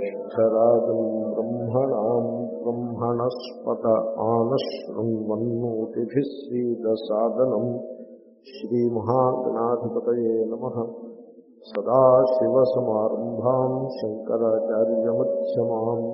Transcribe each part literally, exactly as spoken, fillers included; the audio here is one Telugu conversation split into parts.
జ్యేష్ఠరాజం బ్రహ్మణాం బ్రహ్మణస్పత ఆనశృణ్వన్నోతిభిः సీదసాదనం శ్రీమహాగణాధిపతయే నమః. సదాశివసమారంభాం శంకరాచార్యమధ్యమాం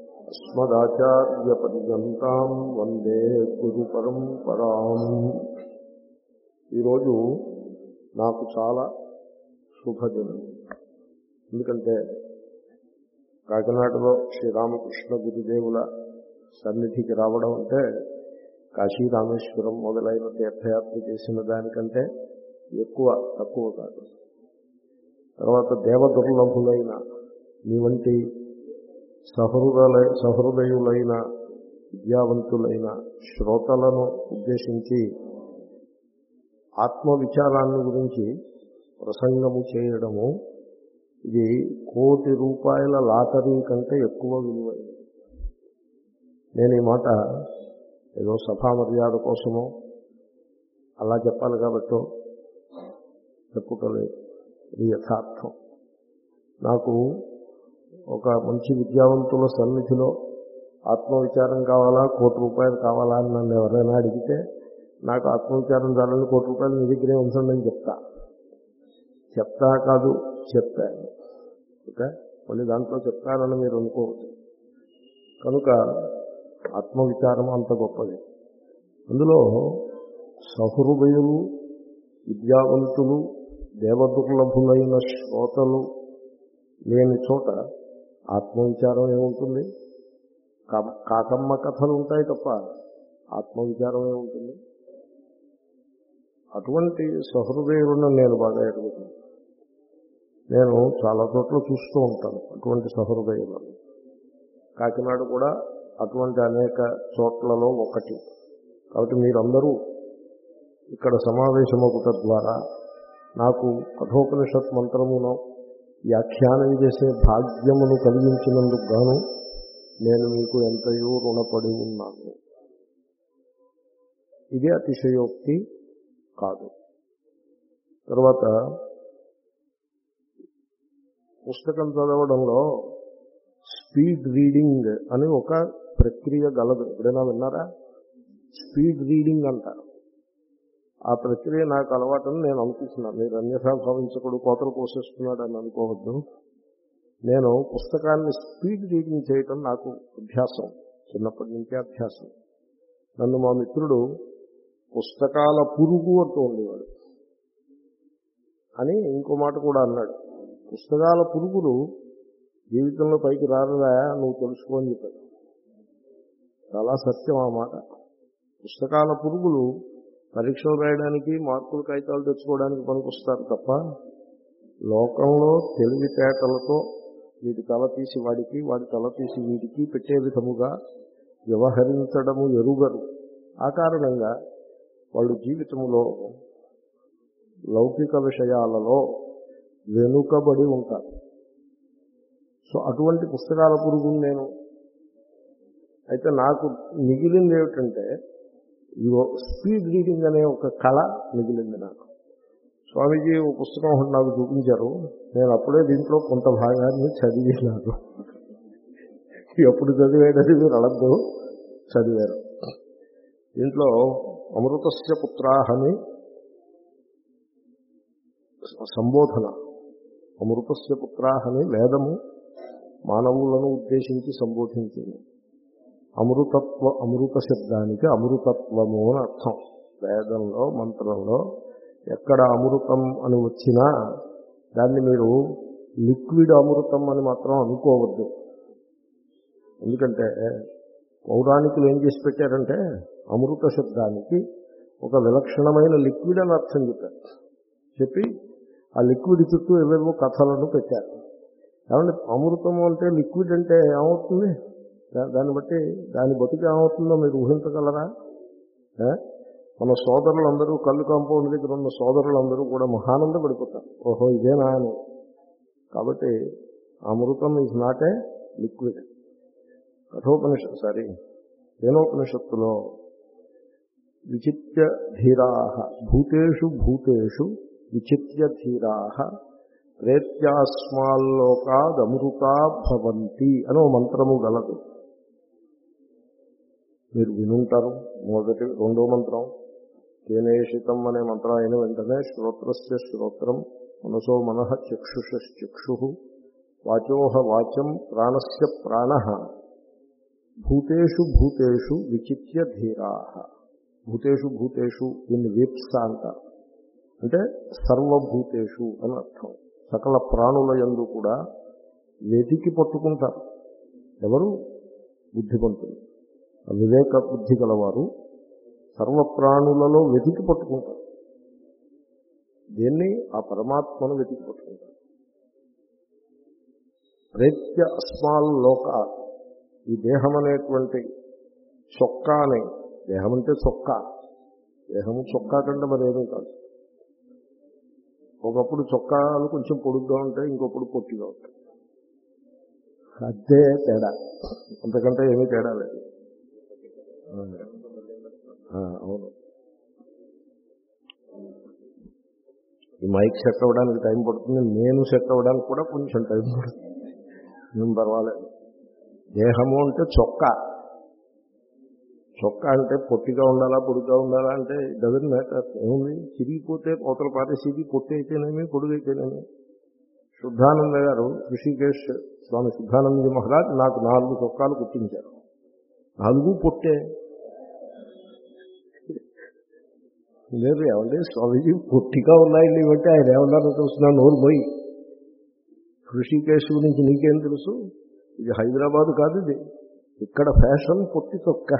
అస్మదాచార్యపర్యంతాం వందే గురుపరంపరాం. ఈరోజు నాకు చాలా శుభదినం. ఎందుకంటే కాకినాడలో శ్రీరామకృష్ణ గురుదేవుల సన్నిధికి రావడం అంటే కాశీ రామేశ్వరం మొదలైన తీర్థయాత్ర చేసిన దానికంటే ఎక్కువ తక్కువ కాదు. తర్వాత దేవదుర్లభులైన మీ వంటి సహృదయ సహృదయులైన విద్యావంతులైన శ్రోతలను ఉద్దేశించి ఆత్మవిచారాన్ని గురించి ప్రసంగము చేయడము ఇది కోటి రూపాయల లాటరీ కంటే ఎక్కువ విలువైనది. నేను ఈ మాట ఏదో సభా మర్యాద కోసమో అలా చెప్పాలి కాబట్టో చెప్పుకోలేదు. ఇది యథార్థం. నాకు ఒక మంచి విద్యావంతుల సన్నిధిలో ఆత్మవిచారం కావాలా కోటి రూపాయలు కావాలా అని నన్ను ఎవరైనా అడిగితే నాకు ఆత్మవిచారం చాలని కోటి రూపాయలు మీ దగ్గరే ఉంచండి అని చెప్తా చెప్తా కాదు చెప్తాను. ఓకే, మళ్ళీ దాంట్లో చెప్తానని మీరు అనుకోవద్దు. కనుక ఆత్మవిచారం అంత గొప్పది. అందులో సహృదయులు విద్యావంతులు దేవదుర్లభులైన శ్రోతలు లేని చోట ఆత్మవిచారం ఏముంటుంది? కాకమ్మ కథలు ఉంటాయి తప్ప ఆత్మవిచారం ఏముంటుంది? అటువంటి సహృదయులను నేను బాగా ఎదుగుతాను. నేను చాలా చోట్ల చూస్తూ ఉంటాను అటువంటి సహృదయులను. కాకినాడ కూడా అటువంటి అనేక చోట్లలో ఒకటి. కాబట్టి మీరందరూ ఇక్కడ సమావేశమవుట ద్వారా నాకు కఠోపనిషత్ మంత్రమును వ్యాఖ్యానం చేసే భాగ్యమును కలిగించినందుకు గాను నేను మీకు ఎంతయో రుణపడి ఉన్నాను. ఇది అతిశయోక్తి కాదు. తర్వాత పుస్తకం చదవడంలో స్పీడ్ రీడింగ్ అని ఒక ప్రక్రియ గలదు. ఎప్పుడైనా విన్నారా? స్పీడ్ రీడింగ్ అంటారు. ఆ ప్రక్రియ నాకు అలవాటని నేను అనుకుంటున్నాను. మీరు అన్యథా భావించకూడదు, కోతలు కోసేస్తున్నాడు అని అనుకోవద్దు. నేను పుస్తకాన్ని స్పీడ్ రీడింగ్ చేయటం నాకు అభ్యాసం, చిన్నప్పటి నుంచే అభ్యాసం. నన్ను మా మిత్రుడు పుస్తకాల పురుగు అంటూ ఉండేవాడు అని ఇంకో మాట కూడా అన్నాడు. పుస్తకాల పురుగులు జీవితంలో పైకి రారురా నువ్వు తెలుసుకోని చెప్పాడు. చాలా సత్యం ఆ మాట. పుస్తకాల పురుగులు పరీక్షలు రాయడానికి మార్కులు కాగితాలు తెచ్చుకోవడానికి పనికొస్తారు తప్ప లోకంలో తెలివితేటలతో వీడి తల తీసి వాడికి వాడి తల తీసి వీడికి పెట్టే విధముగా వ్యవహరించడము ఎరుగరు. ఆ కారణంగా వాళ్ళు జీవితంలో లౌకిక విషయాలలో వెనుకబడి ఉంటారు. సో అటువంటి పుస్తకాల పురుగు నేను. అయితే నాకు మిగిలింది ఏమిటంటే స్పీడ్ రీడింగ్ అనే ఒక కళ మిగిలింది నాకు. స్వామీజీ ఒక పుస్తకం ఒకటి నాకు చూపించారు. నేను అప్పుడే దీంట్లో కొంత భాగాన్ని చదివినాను. ఎప్పుడు చదివేటది మీరు అడగదు, చదివారు. దీంట్లో అమృతస్య పుత్రాః అని సంబోధన. అమృతస్య పుత్రాః అని వేదము మానవులను ఉద్దేశించి సంబోధించింది. అమృతత్వ అమృత శబ్దానికి అమృతత్వము అని అర్థం. వేదంలో మంత్రంలో ఎక్కడ అమృతం అని వచ్చినా దాన్ని మీరు లిక్విడ్ అమృతం అని మాత్రం అనుకోవద్దు. ఎందుకంటే పౌరాణికులు ఏం చేసి పెట్టారంటే అమృత శబ్దానికి ఒక విలక్షణమైన లిక్విడ్ అని అర్థం చెప్పారు. చెప్పి ఆ లిక్విడ్ చుట్టూ ఏవేవో కథలను పెట్టారు. కాబట్టి అమృతము అంటే లిక్విడ్ అంటే ఏమవుతుంది? దాన్ని బట్టి దాని బతికి ఏమవుతుందో మీరు ఊహించగలరా? మన సోదరులందరూ కళ్ళు కాంపౌండ్ దగ్గర ఉన్న సోదరులందరూ కూడా మహానంద పడిపోతారు, ఓహో ఇదేనా అని. కాబట్టి amritam is not a liquid. Kathopanishad sorry కేనోపనిషత్తులో విచిత్య ధీరాః భూతేషు భూతేషు విచిత్య ధీరాః ప్రేత్యాస్మాల్లోకాదమృతా భవంతి అని ఓ మంత్రము గలదు. మీరు వినుంటారు. మొదటి రెండో మంత్రం కేనేషితం అనే మంత్రం అయిన వెంటనే శ్రోత్రస్య శ్రోత్రం మనసో మనః చక్షుషశ్చక్షు వాచోహ వాచం ప్రాణస్య ప్రాణః భూతేషు భూతేషు విచిత్య ధీరాః. భూతేషు భూతేషు దీన్ని వీప్స అంటారు. అంటే సర్వభూతేషు అని అర్థం. సకల ప్రాణుల యందు కూడా వెతికి పట్టుకుంటారు. ఎవరు? బుద్ధిమంతులు, వివేక బుద్ధి గలవారు సర్వప్రాణులలో వెతికి పట్టుకుంటారు. దేన్ని? ఆ పరమాత్మను వెతికి పట్టుకుంటారు. ప్రేత్య అస్మాల్లోక, ఈ దేహం అనేటువంటి చొక్కాని, దేహం అంటే చొక్కా, దేహము చొక్కా కంటే మరేమీ కాదు. ఒకప్పుడు చొక్కాలు కొంచెం పొడుగ్గా ఉంటాయి, ఇంకొప్పుడు పొట్టిగా ఉంటాయి. అదే తేడా, అంతకంటే ఏమీ తేడా లేదు. అవును. ఈ మైక్ సెట్ అవ్వడానికి టైం పడుతుంది, నేను సెట్ అవ్వడానికి కూడా కొంచెం టైం పడుతుంది. ఏం పర్వాలేదు. దేహము అంటే చొక్కా. చొక్కా అంటే పొట్టిగా ఉండాలా పొడుగ్గా ఉండాలా అంటే డజన్ మ్యాటర్. ఏముంది? చిరిగిపోతే అవతల పారేసేది, పొట్టి అయితేనేమి పొడుగు అయితేనేమి. శుద్ధానంద గారు, ఋషికేశ్ స్వామి శుద్ధానంద మహారాజ్ నాకు నాలుగు చొక్కాలు కుట్టించారు. నాలుగు పొట్టే. లేదు ఏమంటే స్వామీజీ పొట్టిగా ఉన్నాయండి ఇవంటే ఆయన ఏమన్నారో తెలుస్తున్నా, నోరు పోయి. ఋషికేశ్ గురించి నీకేం తెలుసు? ఇది హైదరాబాదు కాదు, ఇది ఇక్కడ ఫ్యాషన్ పొట్టి చొక్కా.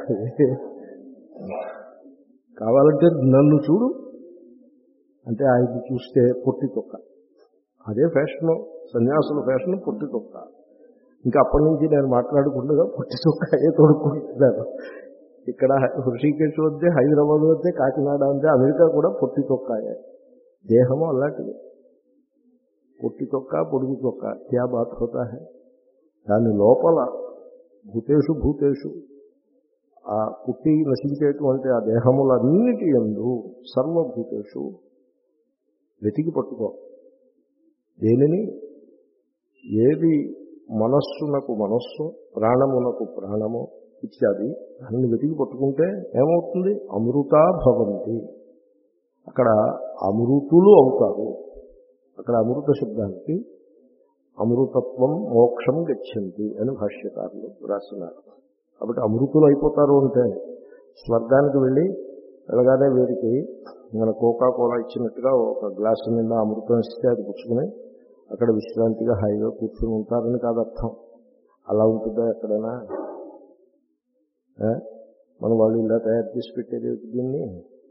కావాలంటే నన్ను చూడు అంటే ఆయన చూస్తే పొట్టి చొక్కా. అదే ఫ్యాషను, సన్యాసుల ఫ్యాషన్ పొట్టి చొక్కా. ఇంకా అప్పటి నుంచి నేను మాట్లాడుకుండగా పొట్టి చొక్కాయే తోడుకుంటున్నాను. ఇక్కడ ఋషికేశ్ వద్దే, హైదరాబాద్ వద్దే, కాకినాడ వద్దే, అమెరికా కూడా పొట్టి చొక్కాయే. దేహము అలాంటిది. పొట్టి చొక్కా పొడుగు చొక్కా క్యా బాత్ హోతా హై. దాని లోపల భూతేషు భూతేషు, ఆ పుట్టి నశించేటువంటి ఆ దేహములన్నిటి యందు సర్వభూతేషు వెతికి పట్టుకో. దేనిని? ఏది మనస్సునకు మనస్సు, ప్రాణమునకు ప్రాణము ఇత్యాది దాన్ని వెతికి పట్టుకుంటే ఏమవుతుంది? అమృతా భవంతి. అక్కడ అమృతులు అవుతారు. అక్కడ అమృత శబ్దానికి అమృతత్వం మోక్షం గచ్చంతి అని భాష్యకారులు రాస్తున్నారు. కాబట్టి అమృతులు అయిపోతారు అంటే స్వర్గానికి వెళ్ళి వెళ్ళగానే వీరికి మన కోకా కోలా ఇచ్చినట్టుగా ఒక గ్లాసు నిండా అమృతం ఇస్తే అది పుచ్చుకుని అక్కడ విశ్రాంతిగా హాయిగా కూర్చుని ఉంటారని కాదు అర్థం. అలా ఉంటుందా ఎక్కడైనా? మన వాళ్ళు ఇలా తయారు చేసి పెట్టేది దీన్ని.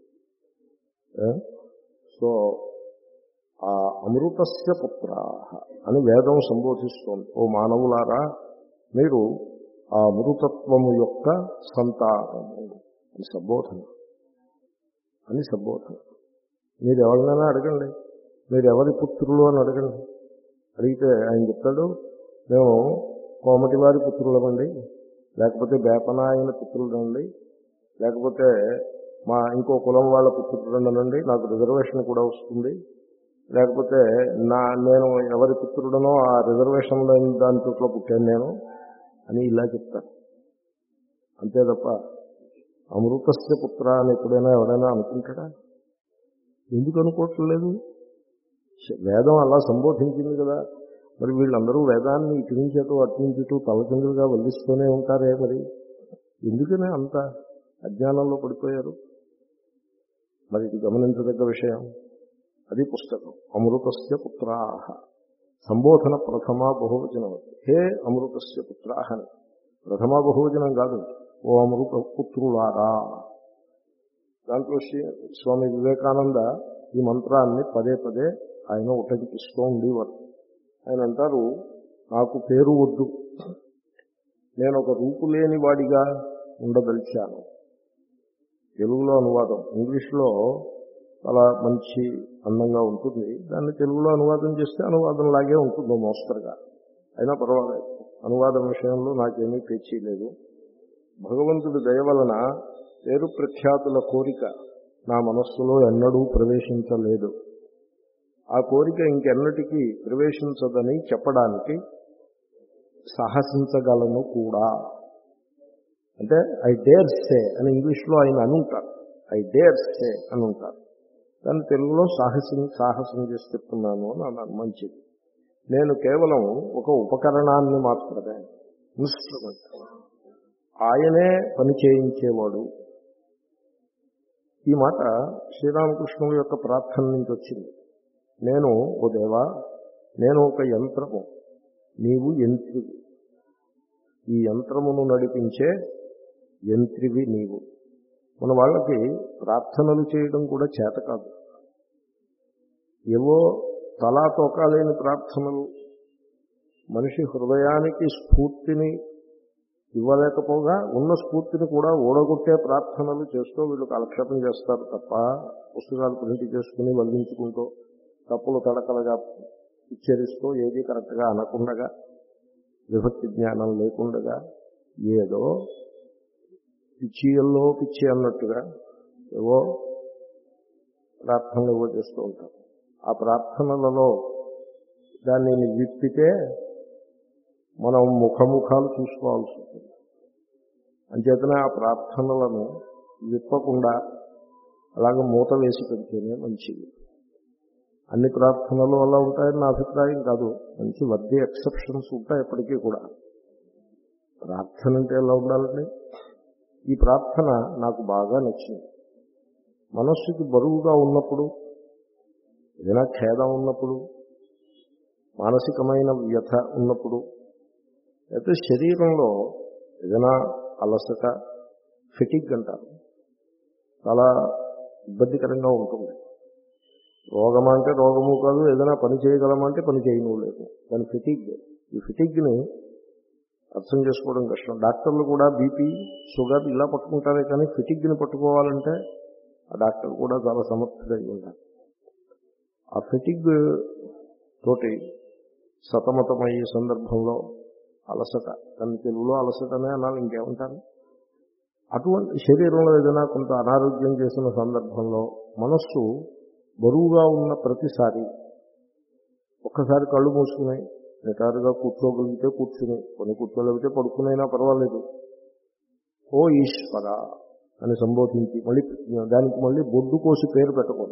సో ఆ అమృతస్య పుత్రాః అని వేదం సంబోధిస్తోంది. ఓ మానవులారా, మీరు ఆ అమృతత్వము యొక్క సంతానము అని సంబోధన అని సంబోధన. మీరు ఎవరినైనా అడగండి, మీరు ఎవరి పుత్రులు అని అడగండి. అడిగితే ఆయన చెప్తాడు, మేము కోమటి వారి పుత్రులమండి, లేకపోతే బేపనాయన పుత్రులండి, లేకపోతే మా ఇంకో కులం వాళ్ళ పుత్రుడనండి, నాకు రిజర్వేషన్ కూడా వస్తుంది, లేకపోతే నా నేను ఎవరి పుత్రుడనో ఆ రిజర్వేషన్లో దాని చుట్టూ పుట్టాను నేను అని ఇలా చెప్తాను. అంతే తప్ప అమృతస్య పుత్ర అని ఎప్పుడైనా ఎవరైనా అనుకుంటాడా? ఎందుకు అనుకోవట్లేదు? వేదం అలా సంబోధించింది కదా. మరి వీళ్ళందరూ వేదాన్ని ఇటు నుంచేటూ అటు నుంచిటూ తలకిందులుగా వల్లిస్తూనే ఉంటారే. మరి ఎందుకనే అంత అజ్ఞానంలో పడిపోయారు? మరి ఇది గమనించదగ్గ విషయం. అది పుస్తకం అమృతస్య పుత్రాః. సంబోధన ప్రథమా బహువచనం. హే అమృతస్య పుత్రాః అని ప్రథమా బహువచనం కాదు, ఓ అమృత పుత్రులారా. దాంట్లో స్వామి వివేకానంద ఈ మంత్రాన్ని పదే పదే ఆయన ఉటంకిస్తూ ఉండేవారు. ఆయన అంటారు, నాకు పేరు వద్దు, నేను ఒక రూపు లేని వాడిగా ఉండదలిచాను. తెలుగులో అనువాదం, ఇంగ్లీష్లో చాలా మంచి అందంగా ఉంటుంది, దాన్ని తెలుగులో అనువాదం చేస్తే అనువాదంలాగే ఉంటుంది మోస్తరుగా. అయినా పర్వాలేదు, అనువాదం విషయంలో నాకేమీ పేచీ లేదు. భగవంతుడి దయ వలన పేరు ప్రఖ్యాతుల కోరిక నా మనస్సులో ఎన్నడూ ప్రవేశించలేదు. ఆ కోరిక ఇంకెన్నటికీ ప్రవేశించదని చెప్పడానికి సాహసించగలను కూడా. అంటే ఐ డేర్ సే అని ఇంగ్లీష్లో ఆయన అనుంటారు. ఐ డేర్ సే అని ఉంటారు. దాన్ని తెలుగులో సాహసం సాహసం చేసి చెప్తున్నాను అని అన్నాను. మంచిది. నేను కేవలం ఒక ఉపకరణాన్ని మాత్రమే, ఇన్స్ట్రుమెంట్. ఆయనే పని చేయించేవాడు. ఈ మాట శ్రీరామకృష్ణుల యొక్క ప్రార్థన నుంచి వచ్చింది. నేను ఓ దేవా, నేను ఒక యంత్రము, నీవు యంత్రివి. ఈ యంత్రమును నడిపించే యంత్రివి నీవు. మన వాళ్ళకి ప్రార్థనలు చేయడం కూడా చేత కాదు. ఏవో తలా తోకాలేని ప్రార్థనలు, మనిషి హృదయానికి స్ఫూర్తిని ఇవ్వలేకపోగా ఉన్న స్ఫూర్తిని కూడా ఓడగొట్టే ప్రార్థనలు చేస్తూ వీళ్ళు కాలక్షేపం చేస్తారు తప్ప, పుస్తకాలు ప్రింట్ చేసుకుని వల్లించుకుంటూ తప్పులు తడకలుగా ఉచ్చరిస్తూ ఏది కరెక్ట్గా అనకుండగా, విభక్తి జ్ఞానం లేకుండగా, ఏదో పిచ్చియల్లో పిచ్చి అన్నట్టుగా ఏవో ప్రార్థనలు ఏవో చేస్తూ ఉంటారు. ఆ ప్రార్థనలలో దానిని విప్పితే మనం ముఖముఖాలు చూసుకోవాల్సి ఉంటుంది. అంచేతనే ఆ ప్రార్థనలను విప్పకుండా అలాగే మూత వేసి పెడితేనే మంచిది. అన్ని ప్రార్థనలు అలా ఉంటాయని నా అభిప్రాయం కాదు. మంచి వర్ది ఎక్సెప్షన్స్ ఉంటాయి ఎప్పటికీ కూడా. ప్రార్థన అంటే ఎలా ఉండాలండి? ఈ ప్రార్థన నాకు బాగా నచ్చింది. మనస్సుకి బరువుగా ఉన్నప్పుడు, ఏదైనా ఖేదం ఉన్నప్పుడు, మానసికమైన వ్యథ ఉన్నప్పుడు, అయితే శరీరంలో ఏదైనా అలసట, ఫెటిగ్ అంటారు, చాలా ఇబ్బందికరంగా ఉంటుంది. రోగం అంటే రోగము కాదు, ఏదైనా పని చేయగలమంటే పని చేయను లేదు, దాని ఫెటిగ్. ఈ ఫెటిగ్ని అర్థం చేసుకోవడం కష్టం. డాక్టర్లు కూడా బీపీ, షుగర్ ఇలా పట్టుకుంటారే కానీ ఫెటిగ్ని పట్టుకోవాలంటే ఆ డాక్టర్ కూడా చాలా సమర్థుడై ఉండాలి. ఆ ఫెటిగ్ తోటి సతమతమయ్యే సందర్భంలో అలసట, దాని తెలుగులో అలసటనే అనాలి, ఇంకేమంటారు, అటువంటి శరీరంలో ఏదైనా కొంత అనారోగ్యం చేసిన సందర్భంలో మనస్సు బరువుగా ఉన్న ప్రతిసారి ఒక్కసారి కళ్ళు మూసుకుని నిటారుగా కూర్చోగలిగితే కూర్చుని, కొన్ని కూర్చోలేకపోతే పడుకునైనా పర్వాలేదు, ఓ ఈశ్వర అని సంబోధించి మళ్ళీ దానికి మళ్ళీ బొడ్డు కోసి పేరు పెట్టకూడదు.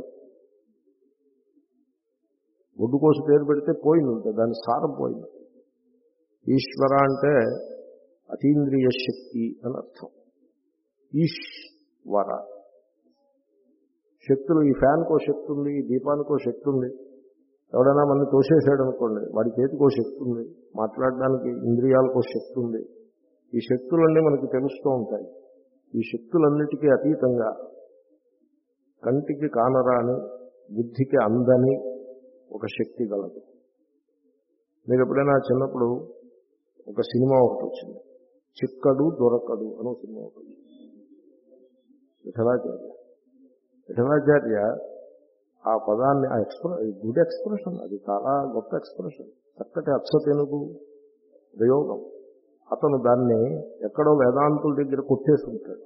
బొడ్డు కోసి పేరు పెడితే పోయింది ఉంటుంది, దాని సారం పోయింది. ఈశ్వర అంటే అతీంద్రియ శక్తి అని అర్థం. ఈశ్వర శక్తులు, ఈ ఫ్యాన్కో శక్తి ఉంది, ఈ దీపానికో శక్తి ఉంది. ఎవడైనా మన తోసేసాడు అనుకోండి, వాడి చేతికో శక్తి ఉంది, మాట్లాడడానికి ఇంద్రియాలకో శక్తి ఉంది. ఈ శక్తులన్నీ మనకు తెలుస్తూ ఉంటాయి. ఈ శక్తులన్నిటికీ అతీతంగా కంటికి కానరాని, బుద్ధికి అందని ఒక శక్తి గలదు. మీరు ఎప్పుడైనా చిన్నప్పుడు ఒక సినిమా ఒకటి వచ్చింది, చిక్కడు దొరకడు అని ఒక సినిమా ఒకటి వచ్చింది. విఠలాచార్య విఠలాచార్య ఆ పదాన్ని, ఆ ఎక్స్ప్రె గుడ్ ఎక్స్ప్రెషన్, అది చాలా గొప్ప ఎక్స్ప్రెషన్, చక్కటి అచ్చ తెలుగు ప్రయోగం. అతను దాన్ని ఎక్కడో వేదాంతుల దగ్గర కొట్టేసి ఉంటాడు.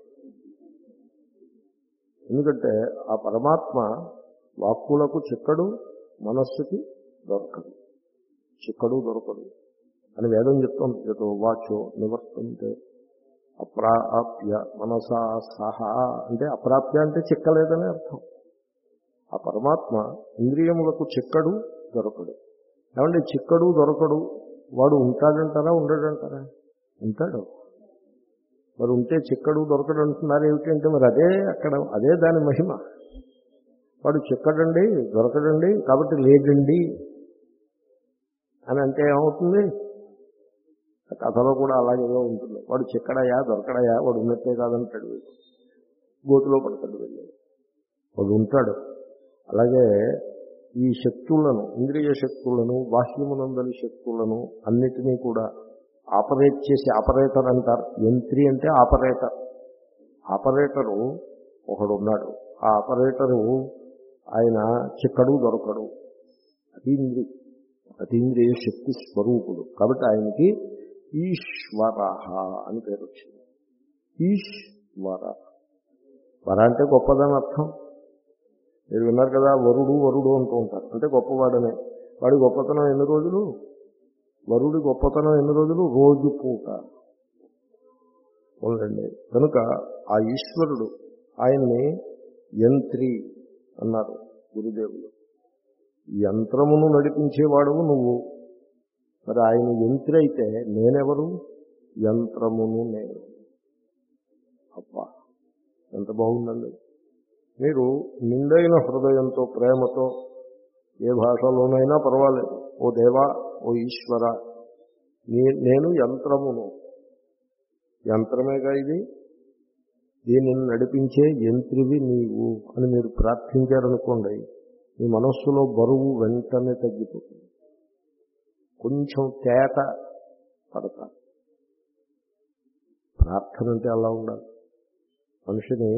ఎందుకంటే ఆ పరమాత్మ వాక్కులకు చిక్కడు, మనస్సుకి దొరకదు. చిక్కడు దొరకదు అని వేదం చెప్తాం. చేతో వాచో నివర్తంతే అప్రాప్య మనసా సహా అంటే అప్రాప్య అంటే చిక్కలేదని అర్థం. ఆ పరమాత్మ ఇంద్రియములకు చిక్కడు దొరకడు. ఏమంటే చిక్కడు దొరకడు, వాడు ఉంటాడంటారా ఉండడంటారా? ఉంటాడు. మరి ఉంటే చిక్కడు దొరకడు అంటున్నారు ఏమిటంటే మరి అదే అక్కడ అదే దాని మహిమ. వాడు చిక్కడండి దొరకడండి కాబట్టి లేదండి అని అంటే ఏమవుతుంది? కథలో కూడా అలాగేదో ఉంటుంది. వాడు చిక్కడయా దొరకడయా, వాడు ఉన్నట్టే కాదంటాడు, గోతులో పడతాడు వెళ్ళాడు, వాడు ఉంటాడు. అలాగే ఈ శక్తులను, ఇంద్రియ శక్తులను, బాహ్యమునందలి శక్తులను అన్నిటినీ కూడా ఆపరేట్ చేసి, ఆపరేటర్ అంటారు. యంత్రి అంటే ఆపరేటర్. ఆపరేటరు ఒకడు ఉన్నాడు. ఆ ఆపరేటరు ఆయన చిక్కడు దొరకడు, అతీంద్రి అతీంద్రియ శక్తి స్వరూపుడు. కాబట్టి ఆయనకి ఈశ్వర అని పేరు వచ్చింది. ఈశ్వర, వర అంటే గొప్పదని అర్థం. మీరు విన్నారు కదా, వరుడు వరుడు అంటూ ఉంటారు, అంటే గొప్పవాడనే. వాడి గొప్పతనం ఎన్ని రోజులు? వరుడి గొప్పతనం ఎన్ని రోజులు? రోజు పూట ఉండండి. కనుక ఆ ఈశ్వరుడు, ఆయన్ని యంత్రి అన్నారు గురుదేవులు. యంత్రమును నడిపించేవాడు నువ్వు. మరి ఆయన యంత్రి అయితే నేనెవరు? యంత్రమును నేను. అబ్బా, ఎంత బాగుందండి. మీరు నిండైన హృదయంతో, ప్రేమతో, ఏ భాషలోనైనా పర్వాలేదు, ఓ దేవా, ఓ ఈశ్వర, నీ నేను యంత్రమును. యంత్రమేగా ఇది, దీనిని నడిపించే యంత్రివి నీవు అని మీరు ప్రార్థించారనుకోండి, మీ మనస్సులో బరువు వెంటనే తగ్గిపోతుంది. కొంచెం తేట పడతారు. ప్రార్థన అంటే అలా ఉండాలి. మనిషిని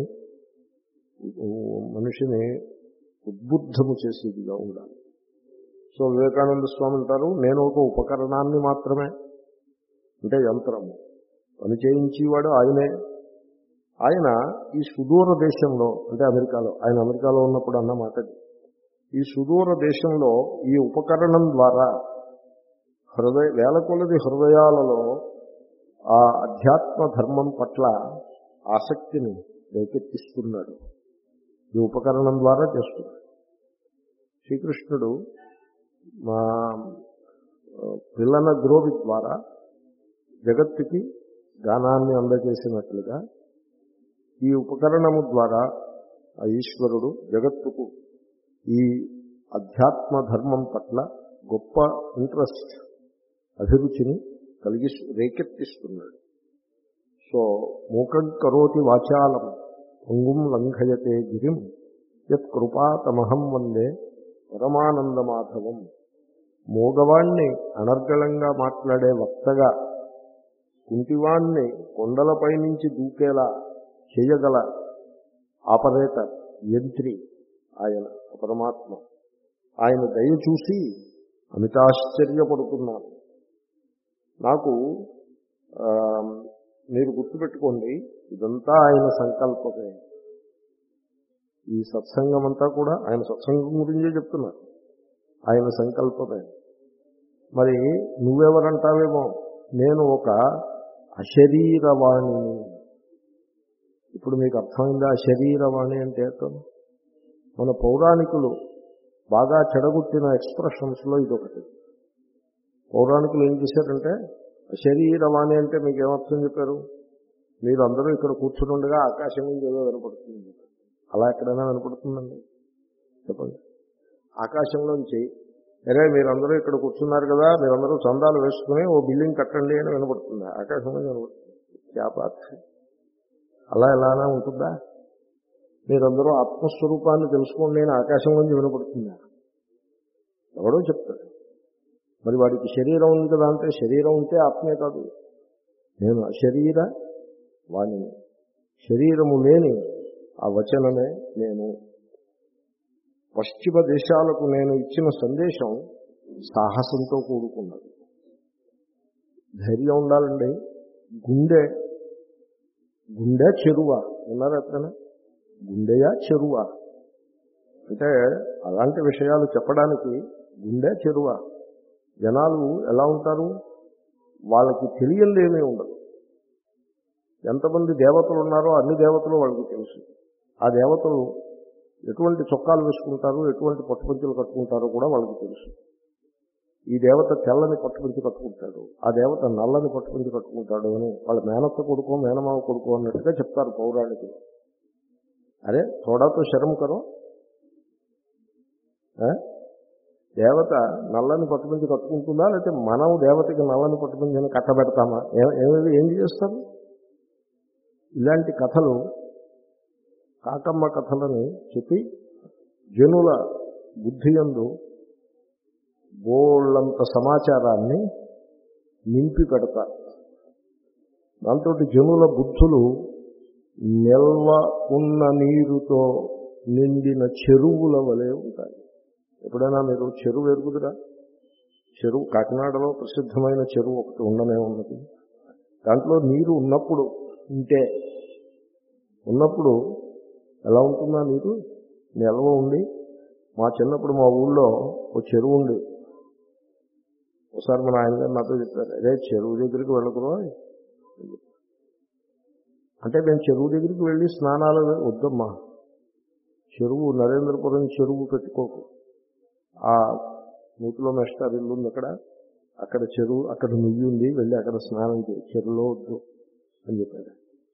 మనిషిని ఉద్బుద్ధము చేసేదిగా ఉండాలి. సో వివేకానంద స్వామి అంటారు, నేను ఒక ఉపకరణాన్ని మాత్రమే, అంటే యంత్రము. పని చేయించేవాడు ఆయనే. ఆయన ఈ సుదూర దేశంలో, అంటే అమెరికాలో, ఆయన అమెరికాలో ఉన్నప్పుడు అన్నమాట, ఈ సుదూర దేశంలో ఈ ఉపకరణం ద్వారా హృదయ వేల కొలది హృదయాలలో ఆ అధ్యాత్మ ధర్మం పట్ల ఆసక్తిని రేకెత్తిస్తున్నాడు. ఈ ఉపకరణం ద్వారా చేస్తున్నాడు. శ్రీకృష్ణుడు మా పిల్లన గ్రోవి ద్వారా జగత్తుకి గానాన్ని అందజేసినట్లుగా ఈ ఉపకరణము ద్వారా ఆ ఈశ్వరుడు జగత్తుకు ఈ అధ్యాత్మ ధర్మం పట్ల గొప్ప ఇంట్రెస్ట్, అభిరుచిని కలిగి రేకెత్తిస్తున్నాడు. సో మూకం కరోతి వాచాలం అంగుం లంఘయతే గిరిం యత్ కృపాతమహం వందే పరమానందమాధవం. మూగవాణ్ణి అనర్గళంగా మాట్లాడే వక్తగా, కుంటివాణ్ణి కొండలపై నుంచి దూకేలా చేయగల ఆపరేటర్, యంత్రి ఆయన పరమాత్మ. ఆయన దయ చూసి అమితాశ్చర్యపడుతున్నాను. నాకు మీరు గుర్తుపెట్టుకోండి, ఇదంతా ఆయన సంకల్పమే. ఈ సత్సంగం అంతా కూడా ఆయన సత్సంగం గురించే చెప్తున్నారు, ఆయన సంకల్పమే. మరి నువ్వెవరంటావేమో, నేను ఒక అశరీరవాణిని. ఇప్పుడు మీకు అర్థమైందా అశరీరవాణి అంటే అర్థం? మన పౌరాణికులు బాగా చెడగొట్టిన ఎక్స్ప్రెషన్స్లో ఇదొకటి. పౌరాణికులు ఏం చేశారంటే, అశరీరవాణి అంటే మీకు ఏమర్థం చెప్పారు? మీరు అందరూ ఇక్కడ కూర్చుండగా ఆకాశం నుంచి ఏదో వినపడుతుంది. అలా ఎక్కడైనా వినపడుతుందండి? చెప్పండి. ఆకాశంలోంచి, అరే మీరందరూ ఇక్కడ కూర్చున్నారు కదా, మీరందరూ చందాలు వేసుకుని ఓ బిల్డింగ్ కట్టండి అని వినపడుతుంది. ఆకాశంలో వినపడుతుంది. క్యాపాత్ అలా ఎలానా ఉంటుందా? మీరందరూ ఆత్మస్వరూపాన్ని తెలుసుకోండి అని ఆకాశం నుంచి వినపడుతుందా? ఎవడో చెప్తాడు. మరి వాడికి శరీరం ఉంది కదా అంటే, శరీరం ఉంటే ఆత్మే కాదు. నేను అశరీర వాణిని, శరీరము లేని ఆ వచనమే నేను. పశ్చిమ దేశాలకు నేను ఇచ్చిన సందేశం సాహసంతో కూడుకున్నది. ధైర్యం ఉండాలండి. గుండె గుండె చెరువ ఉన్నారు ఎప్పుడైనా? గుండెయా చెరువ అంటే అలాంటి విషయాలు చెప్పడానికి గుండె చెరువ. జనాలు ఎలా ఉంటారు? వాళ్ళకి తెలియంది ఏమీ ఉండదు. ఎంతమంది దేవతలు ఉన్నారో అన్ని దేవతలు వాళ్ళకి తెలుసు. ఆ దేవతలు ఎటువంటి చొక్కాలు వేసుకుంటారు, ఎటువంటి పట్టుపంచులు కట్టుకుంటారో కూడా వాళ్ళకి తెలుసు. ఈ దేవత తెల్లని పట్టుపంచి కట్టుకుంటాడు, ఆ దేవత నల్లని పట్టుపంచి కట్టుకుంటాడు అని వాళ్ళ మేనత్త కొడుకో మేనమావ కొడుకో అన్నట్టుగా చెప్తారు పౌరాణికులు. అరే తోడాతో శరం కరో, దేవత నల్లని పట్టుపంచి కట్టుకుంటుందా, లేకపోతే మనం దేవతకి నల్లని పట్టుపంచిని కట్టబెడతామా? ఏమేమి ఏం చేస్తారు? ఇలాంటి కథలు, కాకమ్మ కథలని చెప్పి జనుల బుద్ధియందు బోళ్ళంత సమాచారాన్ని నింపి పెడతారు. దాంతో జనుల బుద్ధులు నిల్వ ఉన్న నీరుతో నిండిన చెరువుల వలె ఉంటాయి. ఎప్పుడైనా మీరు చెరువు ఎరుగుదురా? చెరువు కాకినాడలో ప్రసిద్ధమైన చెరువు ఒకటి ఉండనే ఉన్నది. దాంట్లో నీరు ఉన్నప్పుడు ఉంటే ఉన్నప్పుడు ఎలా ఉంటుందా నీరు? నిల్వ ఉండి, మా చిన్నప్పుడు మా ఊళ్ళో ఒక చెరువు ఉంది. ఒకసారి మన ఆయన గారు నాతో చెప్పారు, అదే చెరువు దగ్గరికి వెళ్ళకురా అంటే, మేము చెరువు దగ్గరికి వెళ్ళి స్నానాలు వద్దమ్మా, చెరువు నరేంద్రపురం చెరువు పెట్టుకోకు, ఆ నూతిలో మెస్టార్ ఇల్లు ఉంది అక్కడ, అక్కడ చెరువు, అక్కడ నుయ్యి ఉంది, వెళ్ళి అక్కడ స్నానం చేయి, చెరువులో వద్దు అని చెప్పాడు.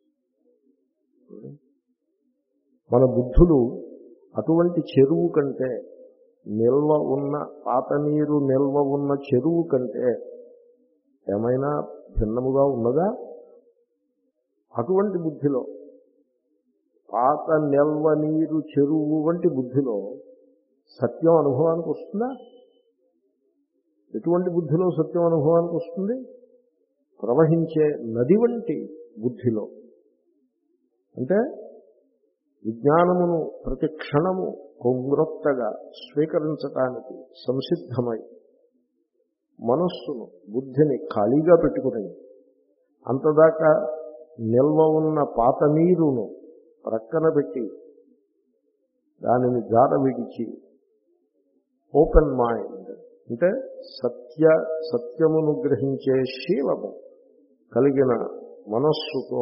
మన బుద్ధులు అటువంటి చెరువు కంటే, నిల్వ ఉన్న పాత నీరు నిల్వ ఉన్న చెరువు కంటే ఏమైనా భిన్నముగా ఉన్నదా? అటువంటి బుద్ధిలో, పాత నిల్వ నీరు చెరువు వంటి బుద్ధిలో సత్యం అనుభవానికి వస్తుందా? ఎటువంటి బుద్ధిలో సత్యం అనుభవానికి వస్తుంది? ప్రవహించే నది వంటి బుద్ధిలో. అంటే విజ్ఞానమును ప్రతి క్షణము కొంగ్రొత్తగా స్వీకరించటానికి సంసిద్ధమై మనస్సును, బుద్ధిని ఖాళీగా పెట్టుకుని, అంతదాకా నిల్వ ఉన్న పాత నీరును ప్రక్కన పెట్టి దానిని జాడ విడిచి ఓపెన్ మైండ్ అంటే సత్య సత్యమును గ్రహించే శీలము కలిగిన మనస్సుతో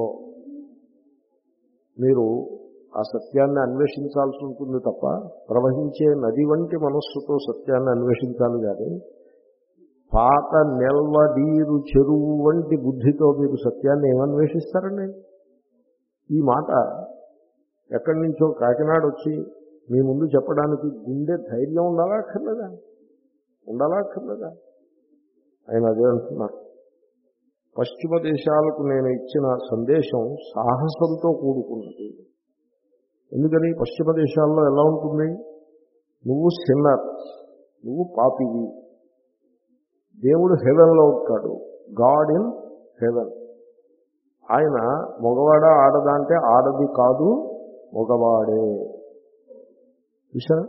మీరు ఆ సత్యాన్ని అన్వేషించాల్సి ఉంటుంది తప్ప, ప్రవహించే నది వంటి మనస్సుతో సత్యాన్ని అన్వేషించాలి కానీ, పాత నిల్వ నీరు చెరువు వంటి బుద్ధితో మీరు సత్యాన్ని ఏమన్వేషిస్తారండి? ఈ మాట ఎక్కడి నుంచో కాకినాడ వచ్చి మీ ముందు చెప్పడానికి గుండె ధైర్యం ఉండాలా అక్కర్లేదా? ఉండాలా అక్కర్లేదా? ఆయన అదే అంటున్నారు. పశ్చిమ దేశాలకు నేను ఇచ్చిన సందేశం సాహసంతో కూడుకున్నది. ఎందుకని? పశ్చిమ దేశాల్లో ఎలా ఉంటుంది? నువ్వు సిన్నర్, నువ్వు పాపివి, దేవుడు హెవెన్లో ఉంటాడు, గాడ్ ఇన్ హెవెన్. ఆయన మగవాడా ఆడదా అంటే ఆడది కాదు, మగవాడే. చూసారా?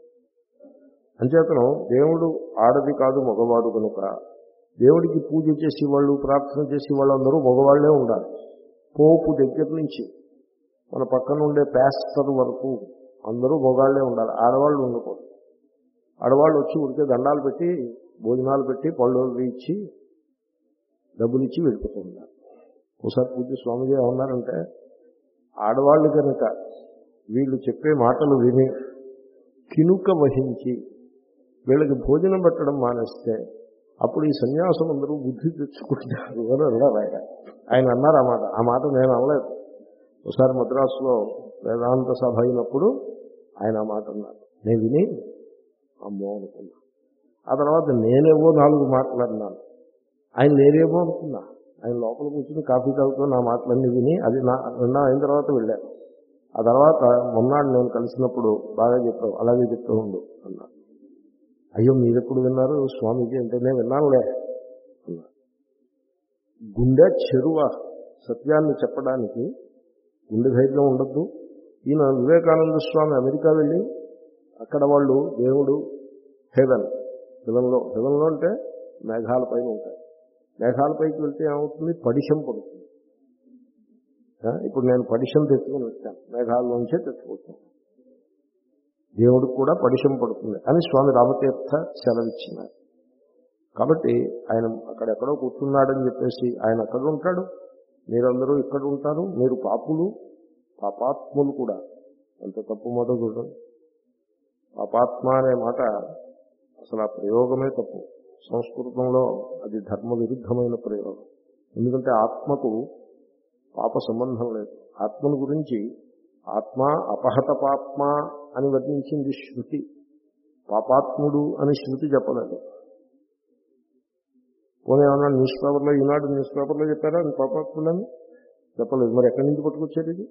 అంచేతను దేవుడు ఆడది కాదు మగవాడు కనుక దేవుడికి పూజ చేసేవాళ్ళు, ప్రార్థన చేసేవాళ్ళు అందరూ మగవాళ్లే ఉండాలి. పోపు దగ్గర నుంచి మన పక్కన ఉండే పాస్టర్ వరకు అందరూ మగవాళ్లే ఉండాలి, ఆడవాళ్ళు ఉండకూడదు. ఆడవాళ్ళు వచ్చి ఉడికే దండాలు పెట్టి, భోజనాలు పెట్టి, పళ్ళు ఇచ్చి, డబ్బులు ఇచ్చి వెళ్ళిపోతున్నారు. ఒకసారి పూజ్య స్వామిజీ ఏమన్నారంటే, ఆడవాళ్ళు కనుక వీళ్ళు చెప్పే మాటలు విని కినుక వహించి వీళ్ళకి భోజనం పెట్టడం మానేస్తే అప్పుడు ఈ సన్యాసం అందరూ బుద్ధి తెచ్చుకుంటారు అని అన్నారు ఆయన. ఆయన అన్నారు ఆ మాట. ఆ మాట నేను అనలేదు. ఒకసారి మద్రాసులో వేదాంత సభ అయినప్పుడు ఆయన ఆ మాట అన్నారు. నేను విని అమ్మో అనుకున్నా. ఆ తర్వాత నేనేవో నాలుగు మాట్లాడినాను. ఆయన నేనేమో అనుకున్నా. ఆయన లోపల కూర్చుని కాఫీ తాగుతూ నా మాటలన్నీ విని అది నా నిన్న అయిన తర్వాత వెళ్ళాను. ఆ తర్వాత మొన్నాడు నేను కలిసినప్పుడు బాగా చెప్పావు, అలాగే చెప్తూ ఉండు అన్నారు. అయ్యో మీరెప్పుడు విన్నారు స్వామీజీ అంటే, నేను విన్నానులే అన్నా. గుండె చెరువ సత్యాన్ని చెప్పడానికి గుండె ధైర్యం ఉండద్దు. ఈయన వివేకానంద స్వామి అమెరికా వెళ్ళి అక్కడ వాళ్ళు దేవుడు హెవెన్, హెవెన్లో హెవెన్లో అంటే మేఘాల పైన ఉంటాయి. మేఘాల పైకి వెళ్తే ఏమవుతుంది? పడిశం పడుతుంది. ఇప్పుడు నేను పడిశం తెచ్చుకొని వచ్చాను, మేఘాల్లోంచే తెచ్చుకుంటాను. దేవుడికి కూడా పడిశం పడుతుంది అని స్వామి రామతీర్థ సెలవిచ్చినారు. కాబట్టి ఆయన అక్కడెక్కడో కూర్చున్నాడని చెప్పేసి ఆయన అక్కడ ఉంటాడు, మీరందరూ ఇక్కడ ఉంటారు. మీరు పాపులు, పాపాత్ములు కూడా. ఎంత తప్పు మాట చూడండి. పాపాత్మ అనే మాట అసలు ఆ ప్రయోగమే తప్పు. సంస్కృతంలో అది ధర్మ విరుద్ధమైన ప్రయోగం. ఎందుకంటే ఆత్మకు పాప సంబంధం లేదు. ఆత్మను గురించి ఆత్మ అపహత పాప్మ అని వర్ణించింది శృతి. పాపాత్ముడు అని శృతి చెప్పలేదు. పోనీ ఏమన్నా న్యూస్ పేపర్లో, ఈనాడు న్యూస్ పేపర్లో చెప్పారా అని పాపాత్ముడని? చెప్పలేదు. మరి ఎక్కడి నుంచి పట్టుకొచ్చారు ఇది?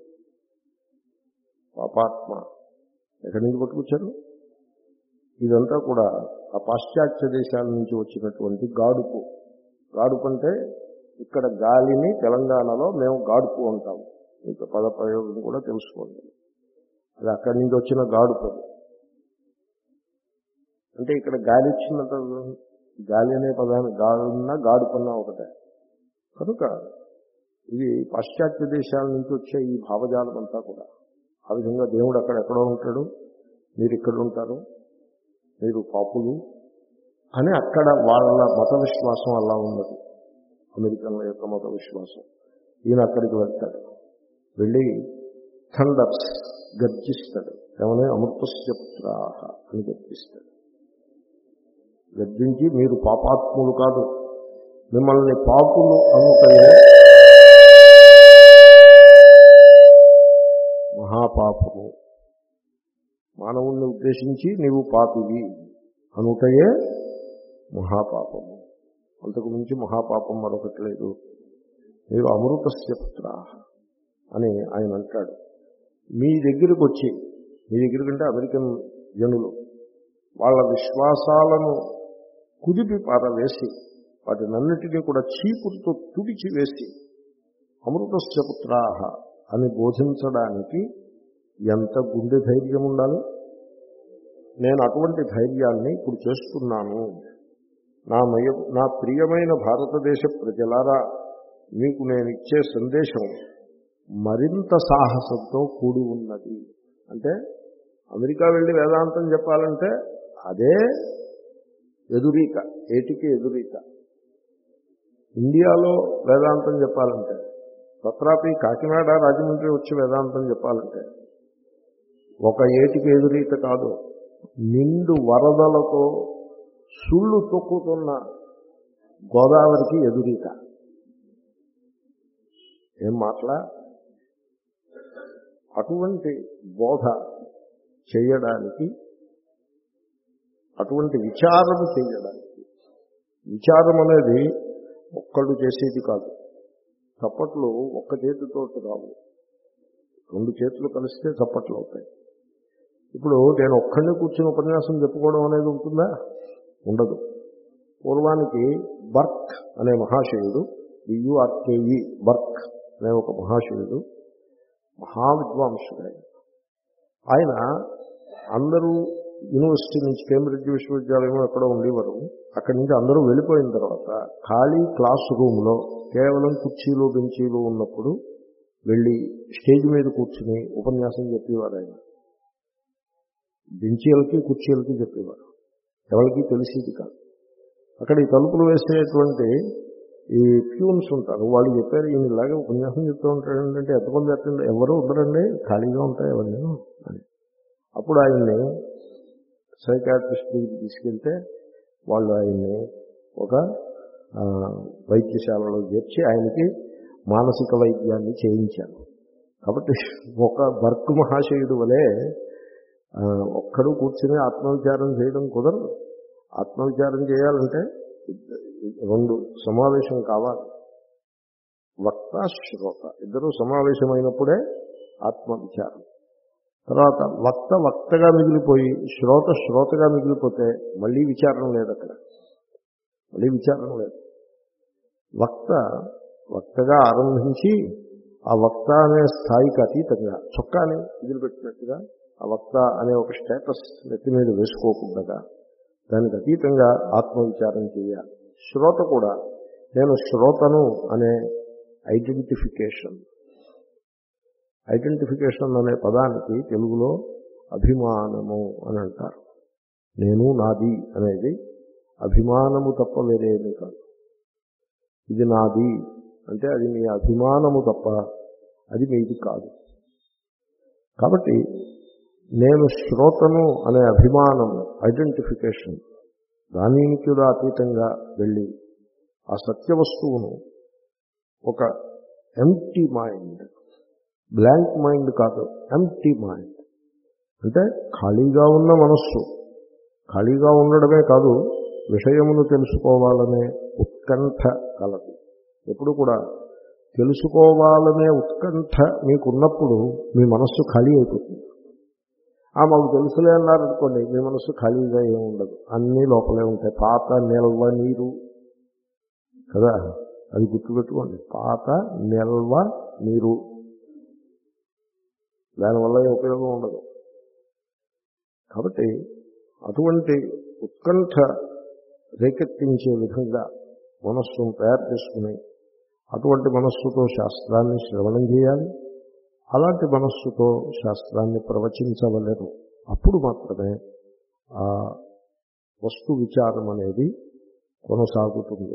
పాపాత్మ ఎక్కడి నుంచి పట్టుకొచ్చారు? ఇదంతా కూడా ఆ పాశ్చాత్య దేశాల నుంచి వచ్చినటువంటి గాడుపు. గాడుపు అంటే ఇక్కడ గాలిని తెలంగాణలో మేము గాడుపు అంటాము. మీకు పద ప్రయోగం కూడా తెలుసుకోండి. అది అక్కడి నుంచి వచ్చిన గాడుపు. అంటే ఇక్కడ గాలి ఇచ్చినంత, గాలి అనే పదాన్ని గాలున్నా గాడుపన్నా ఒకటే. కనుక ఇది పాశ్చాత్య దేశాల నుంచి వచ్చే ఈ భావజాలం అంతా కూడా ఆ విధంగా దేవుడు అక్కడ ఎక్కడో ఉంటాడు, మీరు ఇక్కడ ఉంటారు, మీరు పాపులు అని అక్కడ వాళ్ళ మత విశ్వాసం అలా ఉన్నది. అమెరికన్ల యొక్క మత విశ్వాసం. ఈయన అక్కడికి వెళ్తాడు, వెళ్ళి థండర్స్ గర్జిస్తాడు. ఏమని? అమృతస్య పుత్రాః అని గర్జిస్తాడు. గర్జించి మీరు పాపాత్ములు కాదు, మిమ్మల్ని పాపులు అనుకునే మహాపాపము, మానవుణ్ణి ఉద్దేశించి నీవు పాపివి అనుటయే మహాపాపము, అంతకు మించి మహాపాపం మరొకటి లేదు. మీరు అమృతస్య పుత్రాః అని ఆయన అంటాడు. మీ దగ్గరికి వచ్చి, మీ దగ్గరికి అంటే అమెరికన్ జనులు వాళ్ళ విశ్వాసాలను కుదిపి పారవేసి వాటినన్నిటినీ కూడా చీపురుతో తుడిచి వేసి అమృతస్య పుత్రాః అని బోధించడానికి ఎంత గుండె ధైర్యం ఉండాలి. నేను అటువంటి ధైర్యాన్ని ఇప్పుడు చేస్తున్నాను. నా మయ నా ప్రియమైన భారతదేశ ప్రజలారా, మీకు నేను ఇచ్చే సందేశం మరింత సాహసంతో కూడి ఉన్నది. అంటే అమెరికా వెళ్ళి వేదాంతం చెప్పాలంటే అదే ఎదురీత, ఏటికి ఎదురీత. ఇండియాలో వేదాంతం చెప్పాలంటే, తత్రాపి కాకినాడ రాజమండ్రి వచ్చి వేదాంతం చెప్పాలంటే ఒక ఏటికి ఎదురీత కాదు, నిండు వరదలతో సుళ్ళు తొక్కుతున్న గోదావరికి ఎదురీత. ఏం మాట్లా అటువంటి బోధ చేయడానికి, అటువంటి విచారం చేయడానికి, విచారం అనేది ఒక్కళ్ళు చేసేది కాదు. చప్పట్లు ఒక్క చేతితో రావు, రెండు చేతులు కలిస్తే చప్పట్లు అవుతాయి. ఇప్పుడు నేను ఒక్కడిని కూర్చుని ఉపన్యాసం చెప్పుకోవడం అనేది ఉంటుందా? ఉండదు. పూర్వానికి బర్క్ అనే మహాశయుడు, బియుఆర్కేఈ బర్క్ అనే ఒక మహాశయుడు, మహావిద్వాంసుడు. ఆయన అందరూ యూనివర్సిటీ నుంచి, కేంబ్రిడ్జ్ విశ్వవిద్యాలయం ఎక్కడో ఉండేవారు. అక్కడి నుంచి అందరూ వెళ్ళిపోయిన తర్వాత ఖాళీ క్లాస్ రూమ్లో కేవలం కుర్చీలు బెంచీలు ఉన్నప్పుడు వెళ్ళి స్టేజ్ మీద కూర్చుని ఉపన్యాసం చెప్పేవారు. ఆయన బెంచీలకి కుర్చీలకి చెప్పేవారు, ఎవరికి తెలిసేది కాదు. అక్కడ ఈ తలుపులు వేసేటువంటి ఈ ప్యూన్స్ ఉంటారు, వాళ్ళు చెప్పారు ఈయన ఇలాగే ఉపన్యాసం చెప్తూ ఉంటాడు. ఏంటంటే ఎంతమంది అట్టండి, ఎవరూ ఉండరండి, ఖాళీగా ఉంటాయి అవన్నీ అని. అప్పుడు ఆయన్ని సైకాట్రిస్ట్ దగ్గరికి తీసుకెళ్తే వాళ్ళు ఆయన్ని ఒక వైద్యశాలలో చేర్చి ఆయనకి మానసిక వైద్యాన్ని చేయించారు. కాబట్టి ఒక బర్క్ మహాశయుడు వలె ఒక్కడు కూర్చుని ఆత్మవిచారం చేయడం కుదరదు. ఆత్మవిచారం చేయాలంటే రెండు సమావేశం కావాలి, వక్త శ్రోత ఇద్దరు సమావేశమైనప్పుడే ఆత్మవిచారం. తర్వాత వక్త వక్తగా మిగిలిపోయి శ్రోత శ్రోతగా మిగిలిపోతే మళ్ళీ విచారం లేదు, అక్కడ మళ్ళీ విచారం లేదు. వక్త వక్తగా ఆరంభించి ఆ వక్త అనే స్థాయికి అతీతంగా చొక్కాని వదిలిపెట్టినట్టుగా ఆ వక్త అనే ఒక స్టేటస్ నెత్తి మీద వేసుకోకుండా దానికి అతీతంగా ఆత్మవిచారం చేయాలి. శ్రోత కూడా నేను శ్రోతను అనే ఐడెంటిఫికేషన్, ఐడెంటిఫికేషన్ అనే పదానికి తెలుగులో అభిమానము అని అంటారు. నేను నాది అనేది అభిమానము తప్ప వేరేమీ కాదు. ఇది నాది అంటే అది మీ అభిమానము తప్ప అది మీది కాదు. కాబట్టి నేను శ్రోతను అనే అభిమానము, ఐడెంటిఫికేషన్, దానికి కూడా అతీతంగా వెళ్ళి ఆ సత్య వస్తువును ఒక ఎంప్టీ మైండ్, బ్లాంక్ మైండ్ కాదు, ఎంప్టీ మైండ్ అంటే ఖాళీగా ఉన్న మనస్సు. ఖాళీగా ఉండడమే కాదు, విషయమును తెలుసుకోవాలనే ఉత్కంఠ కలదు. ఎప్పుడు కూడా తెలుసుకోవాలనే ఉత్కంఠ మీకున్నప్పుడు మీ మనస్సు ఖాళీ అయిపోతుంది. ఆ మాకు తెలుసులే అన్నారనుకోండి, మీ మనస్సు ఖాళీగా ఏమి ఉండదు, అన్నీ లోపలే ఉంటాయి. పాత నిల్వ నీరు కదా, అది గుర్తుపెట్టుకోండి. పాత నిల్వ నీరు, దానివల్ల ఉపయోగం ఉండదు. కాబట్టి అటువంటి ఉత్కంఠ రేకెత్తించే విధంగా మనస్సును తయారు చేసుకుని అటువంటి మనస్సుతో శాస్త్రాన్ని శ్రవణం చేయాలి. అలాంటి మనస్సుతో శాస్త్రాన్ని ప్రవచించవలెను. అప్పుడు మాత్రమే ఆ వస్తు విచారం అనేది కొనసాగుతుంది.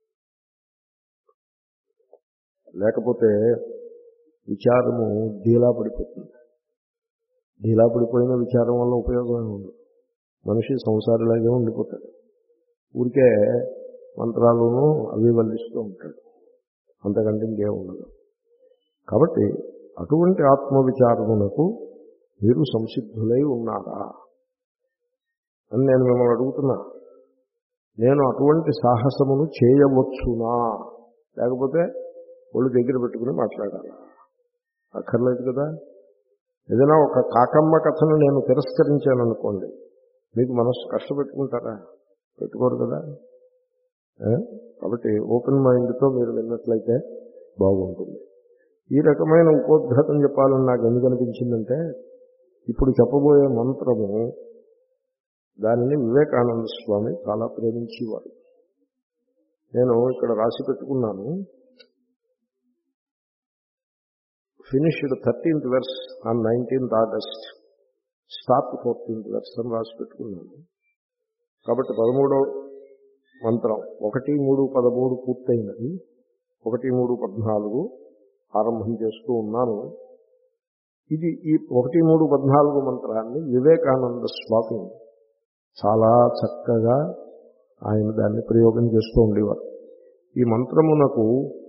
లేకపోతే విచారము ఢీలా పడిపోతుంది. ఢీలా పడిపోయిన విచారం వల్ల ఉపయోగమే ఉండదు. మనిషి సంసారిలాగే ఉండిపోతాడు. ఊరికే మంత్రాలను అవి వల్లిస్తూ ఉంటాడు, అంతకంటే ఇంకేం ఉండదు. కాబట్టి అటువంటి ఆత్మవిచారమునకు మీరు సంసిద్ధులై ఉన్నారా అని నేను మిమ్మల్ని అడుగుతున్నా. నేను అటువంటి సాహసమును చేయవచ్చునా, లేకపోతే ఒళ్ళు దగ్గర పెట్టుకుని మాట్లాడాలా? అక్కర్లేదు కదా. ఏదైనా ఒక కాకమ్మ కథను నేను తిరస్కరించాను అనుకోండి, మీకు మనస్సు కష్టపెట్టుకుంటారా? పెట్టుకోరు కదా. కాబట్టి ఓపెన్ మైండ్తో మీరు విన్నట్లయితే బాగుంటుంది. ఈ రకమైన ఉపోద్ఘాతం చెప్పాలని నాకు ఎందుకు అనిపించిందంటే, ఇప్పుడు చెప్పబోయే మంత్రము దానిని వివేకానంద స్వామి చాలా ప్రేమించేవారు. నేను ఇక్కడ రాసి పెట్టుకున్నాను. Finished thirteenth verse on nineteenth August, start fourteenth verse అని రాసి పెట్టుకున్నాను. కాబట్టి పదమూడవ మంత్రం ఒకటి మూడు పదమూడు పూర్తయినది. ఒకటి మూడు పద్నాలుగు ఆరంభం చేస్తూ ఉన్నాను. ఇది ఈ ఒకటి మూడు పద్నాలుగు మంత్రాన్ని వివేకానంద స్వామి చాలా చక్కగా ఆయన దాన్ని ప్రయోగం చేస్తూ ఉండేవారు. ఈ మంత్రమునకు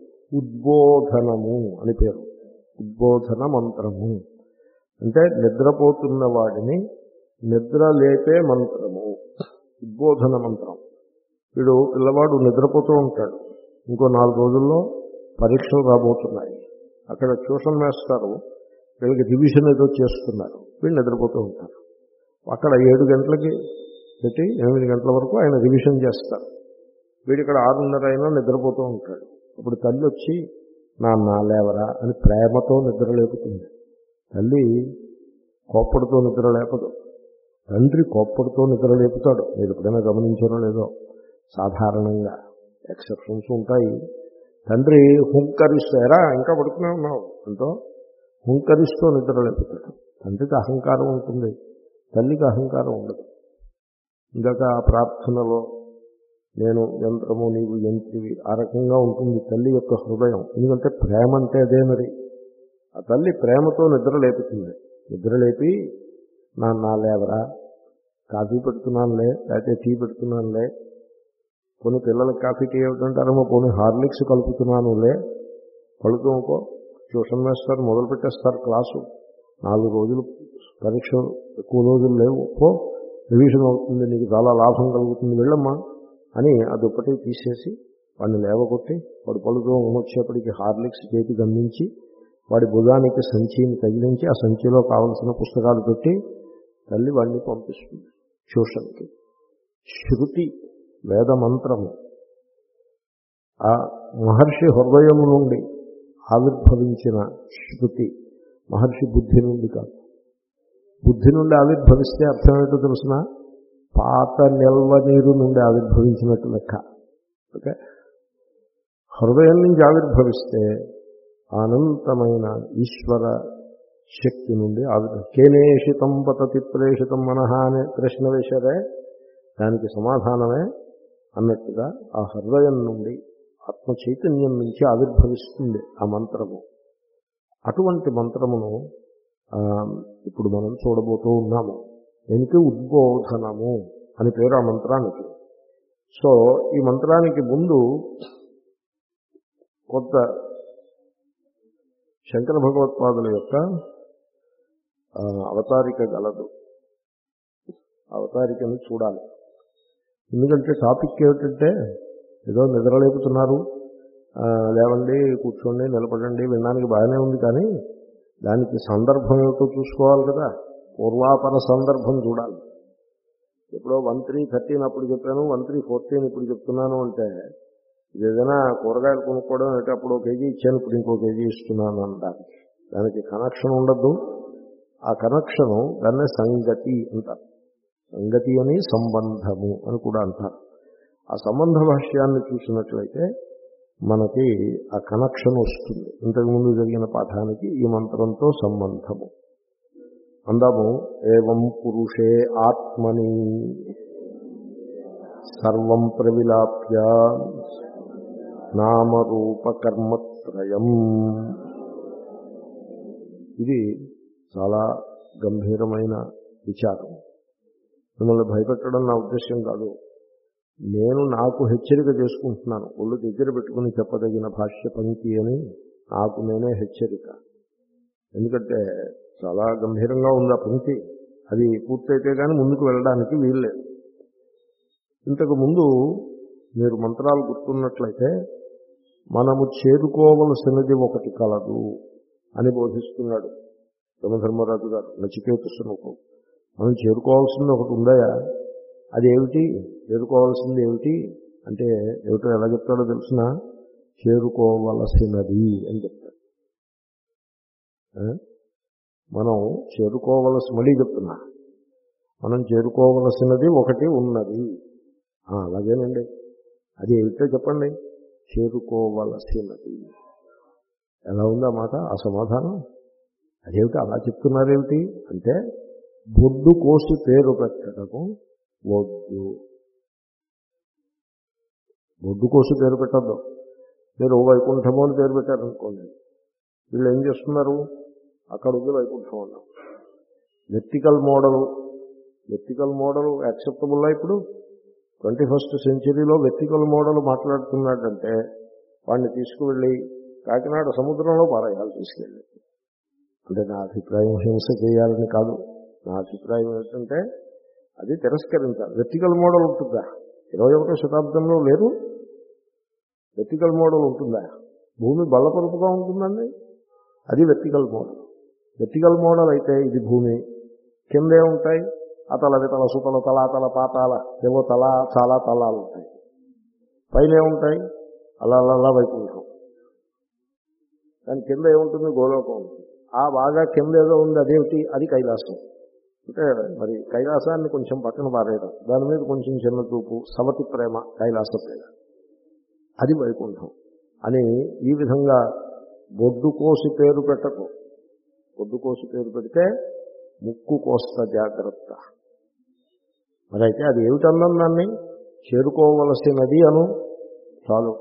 ఉద్బోధనము అని పేరు. ఉద్బోధన మంత్రము అంటే నిద్రపోతున్న వాడిని నిద్ర లేపే మంత్రము. ఉద్బోధన మంత్రం. వీడు పిల్లవాడు నిద్రపోతూ ఉంటాడు. ఇంకో నాలుగు రోజుల్లో పరీక్షలు రాబోతున్నాయి. అక్కడ ట్యూషన్ వేస్తారు, వీళ్ళకి రివిజన్ ఏదో చేస్తున్నారు, వీళ్ళు నిద్రపోతూ ఉంటారు. అక్కడ ఏడు గంటలకి పెట్టి ఎనిమిది గంటల వరకు ఆయన రివిజన్ చేస్తారు. వీడు ఇక్కడ ఆరున్నర అయినా నిద్రపోతూ ఉంటాడు. అప్పుడు తల్లి వచ్చి నాన్న లేవరా అని ప్రేమతో నిద్ర లేపుతుంది. తల్లి కోప్పడితో నిద్ర లేపదు, తండ్రి కోప్పడితో నిద్ర లేపుతాడు. మీరు ఎప్పుడైనా గమనించారో లేదో, సాధారణంగా ఎక్సెప్షన్స్ ఉంటాయి. తండ్రి హుంకరిస్తారా ఇంకా పడుకునే ఉన్నావు అంటూ హుంకరిస్తూ నిద్ర లేపుతాడు. తండ్రికి అహంకారం ఉంటుంది, తల్లికి అహంకారం ఉండదు. ఇందాక ఆ ప్రార్థనలో నేను యంత్రము నీవు యంత్రివి ఆ రకంగా ఉంటుంది తల్లి యొక్క హృదయం. ఎందుకంటే ప్రేమ అంటే అదే. మరి ఆ తల్లి ప్రేమతో నిద్ర లేపుతుంది. నిద్ర లేపి నాన్న లేవరా, కాఫీ పెడుతున్నానులే, లేకపోతే టీ పెడుతున్నానులే, కొన్ని పిల్లలకి కాఫీ టీ ఏమిటంటారేమో, కొన్ని హార్లిక్స్ కలుపుతున్నానులే, కలుపుకో, ట్యూషన్ వేస్తారు, మొదలు పెట్టేస్తారు క్లాసు, నాలుగు రోజులు పరీక్షలు, ఎక్కువ రోజులు లేవు, పో రివిజన్ అవుతుంది, నీకు చాలా లాభం కలుగుతుంది, వెళ్ళమ్మా అని ఆ దుప్పటి తీసేసి వాడిని లేవగొట్టి వాడు పలుతో వచ్చేప్పటికి హార్లిక్స్ చేతికి అందించి వాడి భుజానికి సంచిని తగిలించి ఆ సంచిలో కావలసిన పుస్తకాలు పెట్టి తల్లి వాడిని పంపిస్తుంది ట్యూషన్కి. శృతి వేద మంత్రము ఆ మహర్షి హృదయము నుండి ఆవిర్భవించిన శృతి, మహర్షి బుద్ధి నుండి కాదు. బుద్ధి నుండి ఆవిర్భవిస్తే అర్థమేంటో తెలిసిన, పాత నిల్వ నీరు నుండి ఆవిర్భవించినట్టు లెక్క. ఓకే, హృదయం నుంచి ఆవిర్భవిస్తే అనంతమైన ఈశ్వర శక్తి నుండి ఆవిర్భవి. కేనేషితం పతతి ప్రేషితం మనహ అనే ప్రశ్న వేశారే, దానికి సమాధానమే అన్నట్టుగా ఆ హృదయం నుండి ఆత్మ చైతన్యం నుంచి ఆవిర్భవిస్తుంది ఆ మంత్రము. అటువంటి మంత్రమును ఇప్పుడు మనం చూడబోతూ ఉన్నాము. దీనికి ఉద్బోధనము అని పేరు ఆ మంత్రానికి. సో ఈ మంత్రానికి ముందు కొంత శంకర భగవత్పాదుల యొక్క అవతారిక గలదు. అవతారికను చూడాలి. ఎందుకంటే టాపిక్ ఏమిటంటే, ఏదో నిద్రలేపుతున్నారు, లేవండి, కూర్చోండి, నిలబడండి, వినడానికి బాగానే ఉంది, కానీ దానికి సందర్భం ఏమిటో చూసుకోవాలి కదా. పూర్వాపర సందర్భం చూడాలి. ఎప్పుడో వన్ త్రీ థర్టీన్ అప్పుడు చెప్పాను, వన్ త్రీ ఫోర్టీన్ ఇప్పుడు చెప్తున్నాను అంటే, ఇది ఏదైనా కూరగాయలు కొనుక్కోవడం అంటే అప్పుడు ఒక కేజీ ఇచ్చాను, ఇప్పుడు ఇంకో కేజీ ఇస్తున్నాను అనడానికి దానికి కనెక్షన్ ఉండద్దు. ఆ కనెక్షను దాన్నే సంగతి అంటారు. సంగతి అని సంబంధము అని కూడా అంటారు. ఆ సంబంధ భాష్యాన్ని చూసినట్లయితే మనకి ఆ కనెక్షన్ వస్తుంది. ఇంతకుముందు జరిగిన పాఠానికి ఈ మంత్రంతో సంబంధము. అందాము ఏవం పురుషే ఆత్మని సర్వం ప్రవిలాప్య నామరూపకర్మత్రయం. ఇది చాలా గంభీరమైన విచారం. మిమ్మల్ని భయపెట్టడం నా ఉద్దేశం కాదు. నేను నాకు హెచ్చరిక చేసుకుంటున్నాను. ఒళ్ళు దగ్గర పెట్టుకుని చెప్పదగిన భాష్య పంక్తి అని నాకు నేనే హెచ్చరిక. ఎందుకంటే చాలా గంభీరంగా ఉంది ఆ పంక్తి. అది పూర్తయితే కానీ ముందుకు వెళ్ళడానికి వీల్లేదు. ఇంతకు ముందు మీరు మంత్రాలు గుర్తున్నట్లయితే మనము చేరుకోవలసినది ఒకటి కలదు అని బోధిస్తున్నాడు యమధర్మరాజు గారు నచికేతసునకు. మనం చేరుకోవాల్సింది ఒకటి ఉందయా, అదేమిటి, చేరుకోవాల్సింది ఏమిటి అంటే ఏమిటో ఎలా చెప్తాడో తెలిసిన, చేరుకోవలసినది అని చెప్తాడు. మనం చేరుకోవలసి మళ్ళీ చెప్తున్నా మనం చేరుకోవలసినది ఒకటి ఉన్నది. అలాగేనండి, అది ఏమిటో చెప్పండి. చేరుకోవలసినది ఎలా ఉందా మాట, ఆ సమాధానం అదేమిటి అలా చెప్తున్నారేమిటి అంటే, బొడ్డు కోసి పేరు పెట్టడము వద్దు. బొడ్డు కోసి పేరు పెట్టద్దు. మీరు వైకుంఠము అని పేరు పెట్టారనుకోండి, వీళ్ళు ఏం చేస్తున్నారు, అక్కడ ఉంది వైకుంఠం అన్నాం. వెర్టికల్ మోడల్ వెర్టికల్ మోడల్ యాక్సెప్టబుల్లా? ఇప్పుడు ట్వంటీ ఫస్ట్ సెంచరీలో వెర్టికల్ మోడల్ మాట్లాడుతున్నాడంటే వాడిని తీసుకువెళ్ళి కాకినాడ సముద్రంలో పారేయాలి తీసుకెళ్ళి. అంటే నా అభిప్రాయం హింస చేయాలని కాదు. నా అభిప్రాయం ఏంటంటే అది తిరస్కరించాలి. వెర్టికల్ మోడల్ ఉంటుందా? ఇరవై ఒకటో శతాబ్దంలో లేదు. వెర్టికల్ మోడల్ ఉంటుందా? భూమి బల్లపరుపుగా ఉంటుందండి, అది వెర్టికల్ మోడల్. వెర్టికల్ మోడల్ అయితే ఇది భూమి, కిందే ఉంటాయి అతల వితల సుతల తలాతల పాతాల ఏవో తల చాలా తలాలు ఉంటాయి, పైన ఏముంటాయి అలా అలా వైకుంఠం. దాని కింద ఏముంటుంది, గోలోకం ఉంటుంది. ఆ బాగా కింద ఏదో ఉంది, అదేమిటి, అది కైలాసం. అంటే మరి కైలాసాన్ని కొంచెం పక్కన పారేయడం, దాని మీద కొంచెం చిన్న చూపు, సవతి ప్రేమ, కైలాస ప్రేమ, అది వైకుంఠం అని ఈ విధంగా బొడ్డు కోసి పేరు పెట్టకు. బొడ్డు కోసి పేరు పెడితే ముక్కు కోస్త జాగ్రత్త. మరి అయితే అది ఏమిటన్నాను, దాన్ని చేరుకోవలసినది అను చాలు.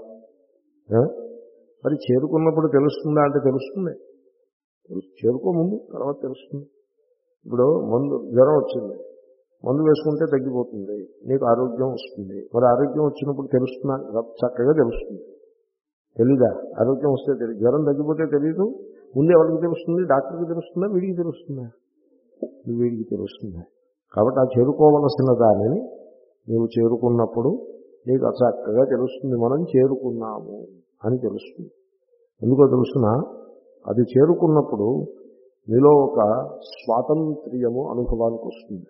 మరి చేరుకున్నప్పుడు తెలుస్తుందా అంటే తెలుస్తుంది. చేరుకో ముందు, తర్వాత తెలుస్తుంది. ఇప్పుడు మందు జ్వరం వచ్చింది, మందు వేసుకుంటే తగ్గిపోతుంది, నీకు ఆరోగ్యం వస్తుంది. మరి ఆరోగ్యం వచ్చినప్పుడు తెలుస్తున్నా, చక్కగా తెలుస్తుంది. తెలీదా? ఆరోగ్యం వస్తే తెలియదు, జ్వరం తగ్గిపోతే తెలీదు. ముందు ఎవరికి తెలుస్తుంది? డాక్టర్కి తెలుస్తుందా, వీడికి తెలుస్తుందా? వీడికి తెలుస్తుంది. కాబట్టి ఆ చేరుకోవలసిన దానిని నీవు చేరుకున్నప్పుడు నీకు చక్కగా తెలుస్తుంది, మనం చేరుకున్నాము అని తెలుస్తుంది. ఎందుకో తెలుసునా, అది చేరుకున్నప్పుడు నీలో ఒక స్వాతంత్ర్యము అనుభవానికి వస్తుంది.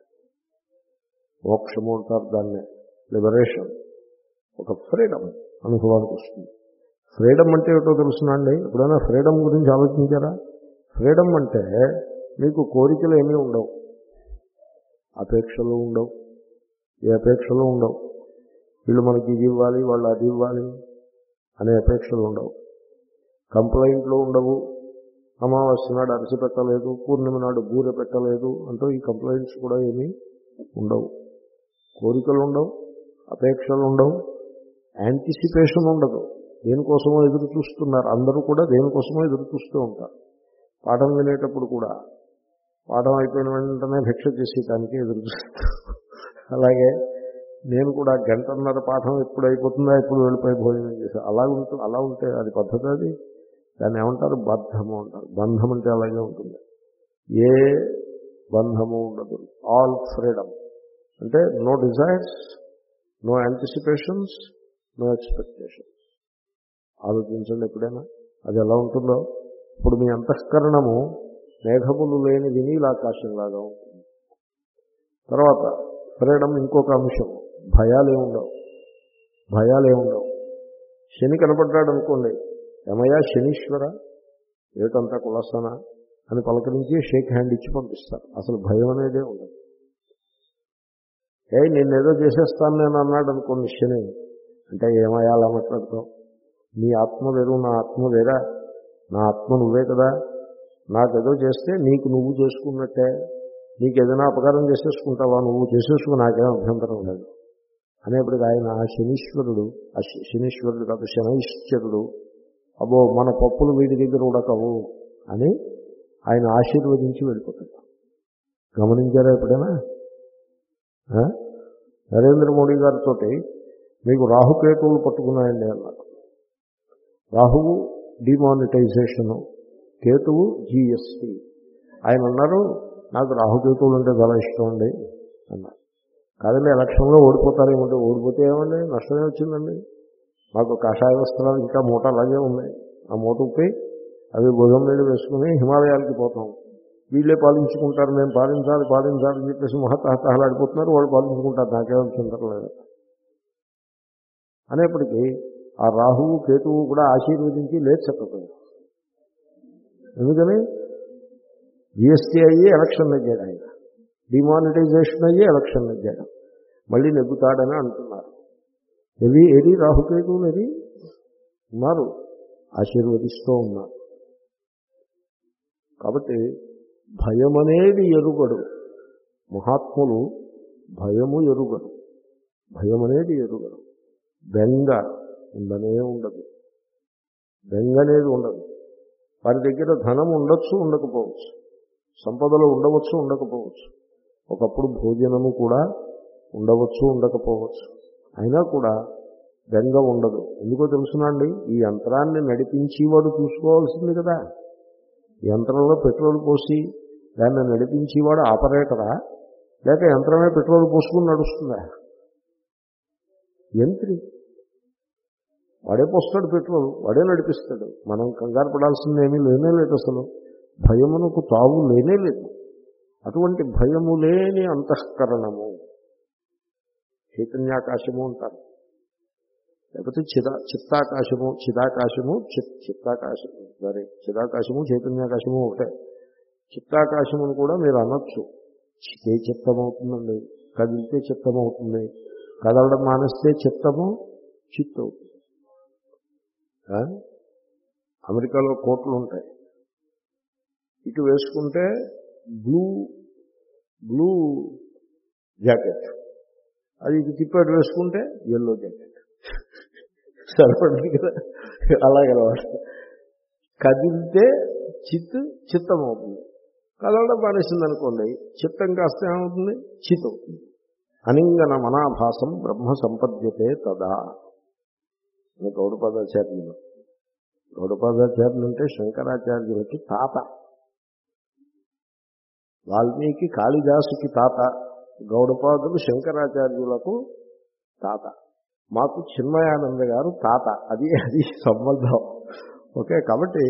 మోక్షము అంటారు దాన్ని, లిబరేషన్, ఒక ఫ్రీడమ్ అనుభవానికి వస్తుంది. ఫ్రీడమ్ అంటే ఏటో తెలుసునండి, ఎప్పుడైనా ఫ్రీడమ్ గురించి ఆలోచించారా? ఫ్రీడమ్ అంటే మీకు కోరికలు ఏమీ ఉండవు, అపేక్షలు ఉండవు, ఏ అపేక్షలు ఉండవు. వీళ్ళు మనకి ఇది ఇవ్వాలి, వాళ్ళు అది ఇవ్వాలి అనే అపేక్షలు ఉండవు. కంప్లైంట్లు ఉండవు. అమావాస్య నాడు అరిసి పెట్టలేదు, పూర్ణిమ నాడు బూరె పెట్టలేదు అంటూ ఈ కంప్లైంట్స్ కూడా ఏమీ ఉండవు. కోరికలు ఉండవు, అపేక్షలు ఉండవు, యాంటిసిపేషన్ ఉండదు. దేనికోసమో ఎదురు చూస్తున్నారు అందరూ కూడా, దేనికోసమో ఎదురు చూస్తూ ఉంటారు. పాఠం వినేటప్పుడు కూడా పాఠం అయిపోయిన వెంటనే భిక్ష చేసేదానికి ఎదురు చూస్తారు. అలాగే నేను కూడా గంటన్నర పాఠం ఎప్పుడు అయిపోతుందా, ఎప్పుడు వెళ్ళిపోయి భోజనం చేశాను అలా ఉంటుంది. అలా ఉంటే అది పద్ధతి. అది దాన్ని ఏమంటారు, బద్ధము అంటారు. బంధం అంటే అలాగే ఉంటుంది. ఏ బంధము ఉండదు, ఆల్ ఫ్రీడమ్. అంటే no desires, no anticipations, no expectations. ఆలోచించండి ఎప్పుడైనా అది ఎలా ఉంటుందో. ఇప్పుడు మీ అంతఃకరణము మేఘములు లేని వినీలాకాశంలాగా ఉంటుంది. తర్వాత ఫ్రీడమ్ ఇంకొక అంశం, భయాలే ఉండవు. భయాలే ఉండవు. శని కనపడ్డాడు అనుకోండి, ఏమయ్యా శనీశ్వర ఏటంతా కులసనా అని పలకరించి షేక్ హ్యాండ్ ఇచ్చి పంపిస్తారు. అసలు భయం అనేదే ఉండదు. ఏ నేనేదో చేసేస్తాను నేను అన్నాడు అనుకోండి శని, అంటే ఏమయ్యా అలా మాట్లాడతావు, నీ ఆత్మ వేరు నా ఆత్మ వేరా, నా ఆత్మ నువ్వే కదా, నాకేదో చేస్తే నీకు నువ్వు చేసుకున్నట్టే, నీకు ఏదైనా అపకారం చేసేసుకుంటావా, నువ్వు చేసేసుకు, నాకేం అభ్యంతరం లేదు అనేప్పటికీ ఆయన శనీశ్వరుడు, శనీశ్వరుడు కాదు శనైశ్వరుడు, అబ్బో మన పప్పులు వీడి దగ్గర ఉడకవు అని ఆయన ఆశీర్వదించి వెళ్ళిపోతాడు. గమనించారా ఎప్పుడైనా? నరేంద్ర మోడీ గారితో మీకు రాహుకేతువులు పట్టుకున్నాయండి అన్నారు. రాహువు డిమానిటైజేషను, కేతువు జిఎస్టీ. ఆయన అన్నారు నాకు రాహుకేతువులు అంటే చాలా ఇష్టం అండి అన్నారు. కాదండి ఎలక్షన్లో ఓడిపోతారేమంటే, ఓడిపోతే ఏమండి నష్టమే వచ్చిందండి, మాకు కాషాయ వస్త్రాలు ఇంకా మూట అలాగే ఉన్నాయి, ఆ మూట ఉప్పి అవి భుజం మీద వేసుకుని హిమాలయాలకి పోతాం, వీళ్ళే పాలించుకుంటారు, మేము పాలించాలి పాలించాలి అని చెప్పేసి మహతహతహలాడిపోతున్నారు, వాళ్ళు పాలించుకుంటారు, నాకేమో చింతన లేదు అనేప్పటికీ ఆ రాహువు కేతువు కూడా ఆశీర్వదించి లేదు చెప్పకపోయారు. ఎందుకని జిఎస్టీ అయ్యి ఎలక్షన్ నెగ్గాడు ఆయన, డిమానిటైజేషన్ అయ్యి ఎలక్షన్ నెగ్గాడు, మళ్ళీ నెగ్గుతాడని అంటున్నారు. ఏది ఏది రాహుకేతువులు ఏది ఉన్నారు, ఆశీర్వదిస్తూ ఉన్నారు. కాబట్టి భయం అనేది ఎరుగడు, మహాత్ములు భయము ఎరుగడు, భయం అనేది ఎరుగడు. బెంగ ఉండనే ఉండదు, బెంగ అనేది ఉండదు. వారి దగ్గర ధనం ఉండొచ్చు ఉండకపోవచ్చు, సంపదలు ఉండవచ్చు ఉండకపోవచ్చు, ఒకప్పుడు భోజనము కూడా ఉండవచ్చు ఉండకపోవచ్చు, అయినా కూడా బెంగ ఉండదు. ఎందుకో తెలుసునండి, ఈ యంత్రాన్ని నడిపించి వాడు చూసుకోవాల్సింది కదా. ఈ యంత్రంలో పెట్రోల్ పోసి దాన్ని నడిపించేవాడు ఆపరేటరా, లేక యంత్రమే పెట్రోల్ పోసుకుని నడుస్తుందా? యంత్రి వాడే పోస్తాడు పెట్రోల్, వాడే నడిపిస్తాడు. మనం కంగారు పడాల్సింది ఏమీ లేనే లేదు, అసలు భయమునకు తావు లేనే లేదు. అటువంటి భయము లేని అంతఃకరణము చైతన్యాకాశము అంటారు, లేకపోతే చిదా చిత్తాకాశము చిదాకాశము చిత్ చిత్తాకాశము సరే చిదాకాశము చైతన్యాకాశము ఒకటే. చిత్తాకాశమును కూడా మీరు అనొచ్చు, చితే చిత్తమవుతుందండి, కదిలితే చిత్తమవుతుంది, కదలడం మానేస్తే చిత్తము చిత్తు అవుతుంది. అమెరికాలో కోట్లు ఉంటాయి, ఇటు వేసుకుంటే బ్లూ బ్లూ జాకెట్, అది ఇటు తిప్పేటు వేసుకుంటే ఎల్లో జాకెట్, సరిపడింది కదా. అలాగనమాట, కదిలితే చిత్ చిత్తం అవుతుంది, కదలడం మానేసింది అనుకోండి చిత్తం కాస్త ఏమవుతుంది, చిత్ అవుతుంది. అనింగన మనాభాసం బ్రహ్మ సంపద్యతే తదా. గౌడపాదాచార్యులు గౌడపాదాచార్యులు అంటే శంకరాచార్యులకి తాత, వాల్మీకి కాళిదాసుకి తాత, గౌడపాదులు శంకరాచార్యులకు తాత, మాకు చిన్మయానంద గారు తాత. అది అది సంబంధం. ఓకే, కాబట్టి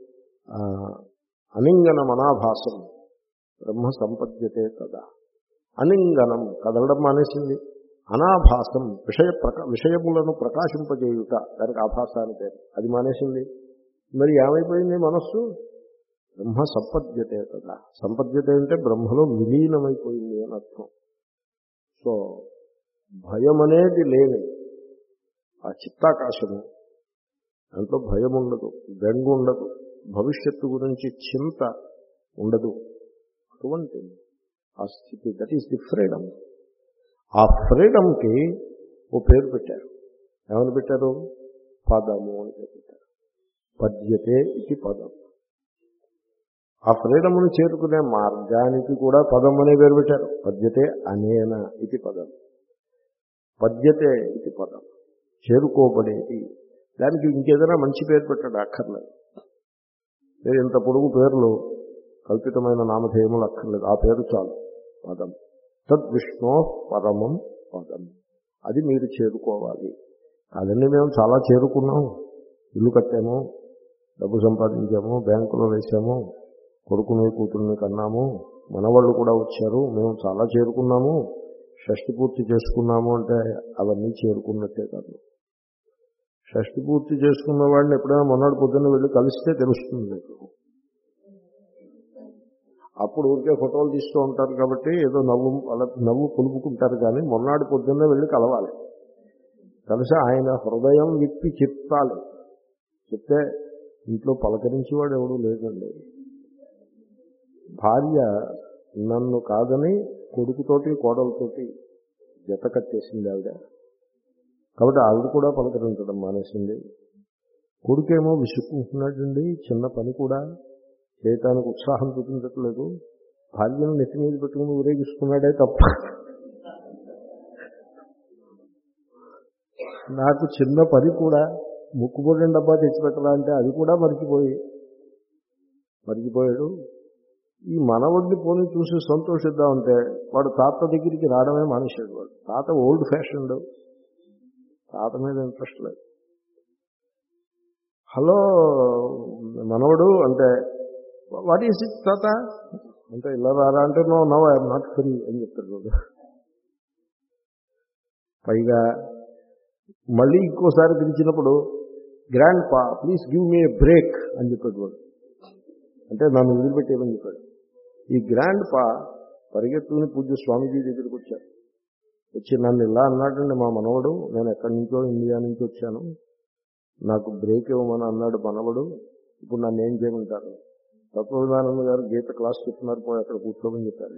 అనింగన మనాభాసం బ్రహ్మ సంపద్యతే కదా. అనింగనం కదలడం మానేసింది, అనాభాసం విషయ ప్రకా విషయములను ప్రకాశింపజేయుట, దానికి ఆభాస అని పేరు, అది మానేసింది. మరి ఏమైపోయింది మనస్సు? బ్రహ్మ సంపద్యతే కదా. సంపద్యతే అంటే బ్రహ్మలో విలీనమైపోయింది అని అర్థం. సో భయం అనేది లేని ఆ చిత్తాకాశము, దాంట్లో భయం ఉండదు, బెంగ ఉండదు, భవిష్యత్తు గురించి చింత ఉండదు. అటువంటి ఆ స్థితి, దట్ ఈస్ ది ఫ్రీడమ్. ఆ ఫ్రీడమ్కి ఓ పేరు పెట్టారు. ఏమని పెట్టారు? పదము అని పేరు పెట్టారు. పద్యతే ఇది పదం. ఆ ఫ్రీడమ్ను చేరుకునే మార్గానికి కూడా పదం అనే పేరు పెట్టారు. పద్యతే అనేన ఇది పదం. పద్యతే ఇది పదం, చేరుకోబడేది. దానికి ఇంకేదైనా మంచి పేరు పెట్టాడు అక్కర్లేదు. మీరు ఇంత పొడుగు పేర్లు, కల్పితమైన నామధేయములు అక్కర్లేదు, ఆ పేరు చాలు, పదం. తద్విష్ణో పరమం పదం, అది మీరు చేరుకోవాలి. అదన్నీ మేము చాలా చేరుకున్నాం, ఇల్లు కట్టాము, డబ్బు సంపాదించాము, బ్యాంకులో వేసాము, కొడుకుని కూతుర్ని కన్నాము, మనవాళ్ళు కూడా వచ్చారు, మేము చాలా చేరుకున్నాము, షష్ఠి పూర్తి చేసుకున్నాము అంటే అవన్నీ చేరుకున్నట్టే కాదు. షష్ఠి పూర్తి చేసుకున్న వాడిని ఎప్పుడైనా మొన్నటి పొద్దున్న వెళ్ళి కలిస్తే తెలుస్తుంది మీకు. అప్పుడు ఊరికే ఫోటోలు తీస్తూ ఉంటారు కాబట్టి ఏదో నవ్వు అలా నవ్వు పులుపుకుంటారు, కానీ మొన్నటి పొద్దున్నే వెళ్ళి కలవాలి. కలిసి ఆయన హృదయం విప్పి చెప్పాలి. చెప్తే ఇంట్లో పలకరించేవాడు ఎవడూ లేదండి. భార్య నన్ను కాదని కొడుకుతోటి కోడలతోటి జత కట్టేసింది ఆవిడ. కాబట్టి ఆవిడ కూడా పలకరించడం మానేసింది. కొడుకేమో విసుక్కుంటున్నాడండి, చిన్న పని కూడా చేయటానికి ఉత్సాహం చూపించట్లేదు. భార్యను నెత్తి మీద పెట్టుకుని ఊరేగిస్తున్నాడే తప్ప నాకు చిన్న పని కూడా ముక్కుపొడిన డబ్బా తెచ్చిపెట్టరా అంటే అది కూడా మరిచిపోయి మరిచిపోయాడు. ఈ మనవడిని పోనీ చూసి సంతోషిద్దామంటే వాడు తాత దగ్గరికి రావడమే మానేశాడు. వాడు తాత ఓల్డ్ ఫ్యాషన్డ్, తాత మీద ఇంట్రెస్ట్ లేదు. హలో మనవడు అంటే వాట్ ఈస్ ఇట్ తాత అంటే ఇలా రారా అంటే no now I'm not free అని చెప్తాడు వాడు. పైగా మళ్ళీ ఇంకోసారి పిలిచినప్పుడు grandpa please give me a break అని చెప్పాడు వాడు. అంటే నన్ను వదిలిపెట్టేయమని చెప్పాడు. ఈ గ్రాండ్ పా పరిగెత్తుకుని పూజ్య స్వామీజీ దగ్గరికి వచ్చాడు. వచ్చి నన్ను ఇలా అన్నాడండి మా మనవడు, నేను ఎక్కడి నుంచో ఇండియా నుంచి వచ్చాను, నాకు బ్రేక్ ఇవ్వమని అన్నాడు మనవడు, ఇప్పుడు నన్ను ఏం చేయమంటారు? తత్వవిధానంద గారు గీత క్లాస్ చెప్తున్నారు, పోయి అక్కడ కూర్చోమని చెప్పారు.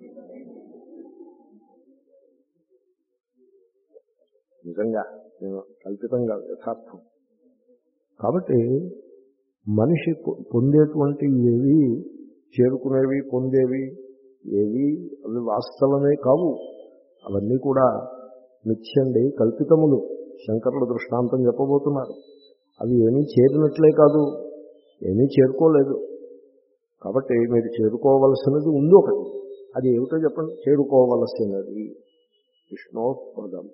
నిజంగా నేను కల్పితంగా యథార్థం. కాబట్టి మనిషి పొందేటువంటి ఏవి చేరుకునేవి పొందేవి ఏవి అవి వాస్తవమే కావు. అవన్నీ కూడా మిథ్యండి, కల్పితములు. శంకరులు దృష్టాంతం చెప్పబోతున్నారు. అవి ఏమీ చేరినట్లే కాదు, ఏమీ చేరుకోలేదు. కాబట్టి మీరు చేరుకోవలసినది ఉంది ఒకటి. అది ఏమిటో చెప్పండి. చేరుకోవలసినది విష్ణోపదం.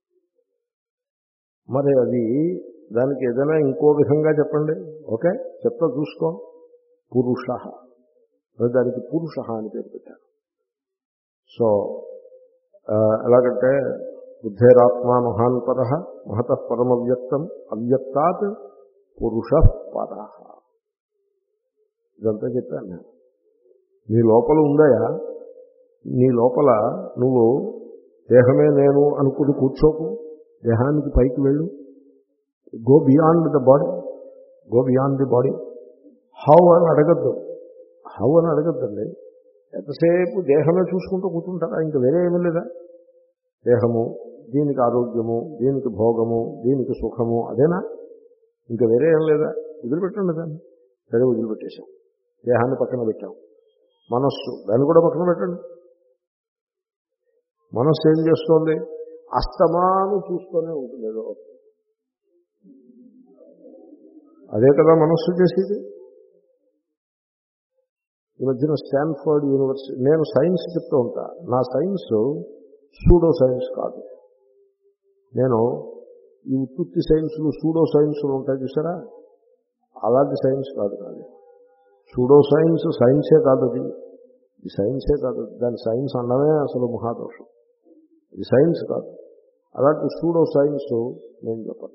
మరి అది దానికి ఏదైనా ఇంకో విధంగా చెప్పండి. ఓకే చెప్తా చూసుకో. పురుష, దానికి పురుష అని పేరు పెట్టారు. సో ఎలాగంటే బుద్ధేరాత్మా మహాన్పర మహత పరమవ్యక్తం అవ్యక్తాత్ పురుష పర. ఇదంతా చెప్పాను నేను. నీ లోపల ఉందయా, నీ లోపల నువ్వు దేహమే నేను అనుకుని కూర్చోకు, దేహానికి పైకి వెళ్ళు. Go beyond the body, go beyond the body. How అని అడగద్దు, హౌ అని అడగద్దండి. ఎంతసేపు దేహమే చూసుకుంటూ కూర్చుంటారా? ఇంక వేరే ఏమీ లేదా? దేహము, దీనికి ఆరోగ్యము, దీనికి భోగము, దీనికి సుఖము, అదేనా? ఇంకా వేరే ఏం లేదా? వదిలిపెట్టండి దాన్ని. సరే వదిలిపెట్టేశాం, దేహాన్ని పక్కన పెట్టాం. మనస్సు, దాన్ని కూడా పక్కన పెట్టండి. మనస్సు ఏం చేస్తోంది? అస్తమాను చూస్తూనే ఉంటుంది ఏదో. అదే కదా మనస్సు చేసేది. ఈ మధ్యన స్టాన్ఫర్డ్ యూనివర్సిటీ, నేను సైన్స్ చెప్తూ ఉంటా, నా సైన్స్ సూడో సైన్స్ కాదు. నేను ఈ ఉత్పత్తి సైన్సులు సూడో సైన్సులు ఉంటాయి చూసారా, అలాంటి సైన్స్ కాదు కాదు. సూడో సైన్స్ సైన్సే కాదు, అది ఇది సైన్సే కాదు. దాని సైన్స్ అన్నమే అసలు మహాదోషం. ఇది సైన్స్ కాదు. అలాంటి సూడో సైన్స్ నేను చెప్పను.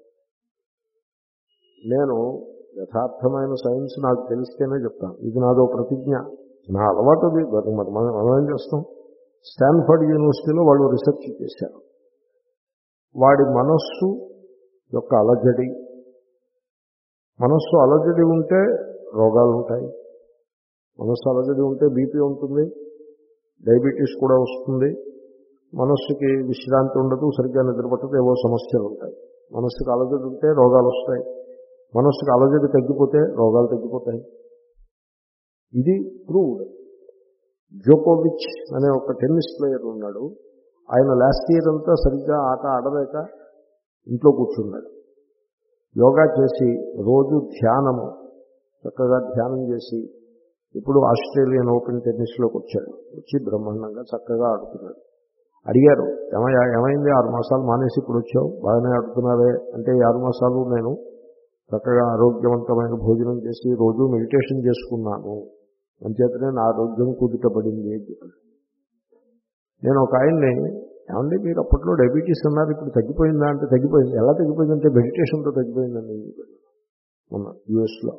నేను యథార్థమైన సైన్స్ నాకు తెలిస్తేనే చెప్తాను. ఇది నాదో ప్రతిజ్ఞ, నా అలవాటు. మరి మనం ఏం చేస్తాం? స్టాన్ఫర్డ్ యూనివర్సిటీలో వాళ్ళు రీసెర్చ్ చేశారు. వాడి మనస్సు యొక్క అలజడి, మనస్సు అలజడి ఉంటే రోగాలు ఉంటాయి. మనస్సు అలజడి ఉంటే బీపీ ఉంటుంది, డయాబెటీస్ కూడా వస్తుంది. మనస్సుకి విశ్రాంతి ఉండదు, సరిగ్గా నిద్రపట్టదు, ఏవో సమస్యలు ఉంటాయి. మనస్సుకి అలజడి ఉంటే రోగాలు వస్తాయి, మనస్సుకి అలజడి తగ్గిపోతే రోగాలు తగ్గిపోతాయి. ఇది ప్రూవ్డ్. జోకోవిచ్ అనే ఒక టెన్నిస్ ప్లేయర్ ఉన్నాడు. ఆయన లాస్ట్ ఇయర్ అంతా సరిగ్గా ఆట ఆడలేక ఇంట్లో కూర్చున్నాడు. యోగా చేసి రోజు ధ్యానము, చక్కగా ధ్యానం చేసి ఇప్పుడు ఆస్ట్రేలియన్ ఓపెన్ టెన్నిస్లోకి వచ్చాడు. వచ్చి బ్రహ్మాండంగా చక్కగా ఆడుతున్నాడు. అడిగారు, ఏమయ్యా ఏమైంది, ఆరు మాసాలు మానేసి ఇప్పుడు వచ్చావు, బాగానే ఆడుతున్నావే అంటే, ఆరు మాసాలు నేను చక్కగా ఆరోగ్యవంతమైన భోజనం చేసి రోజు మెడిటేషన్ చేసుకున్నాను, అంచేతనే నా ఆరోగ్యం కుదుటపడింది అని చెప్పాడు. నేను ఒక ఆయన్ని, ఏమండి మీరు అప్పట్లో డయాబెటీస్ అన్నారు, ఇప్పుడు తగ్గిపోయిందా అంటే, తగ్గిపోయింది. ఎలా తగ్గిపోయిందంటే మెడిటేషన్తో తగ్గిపోయిందండి చెప్పాడు మొన్న యూఎస్లో.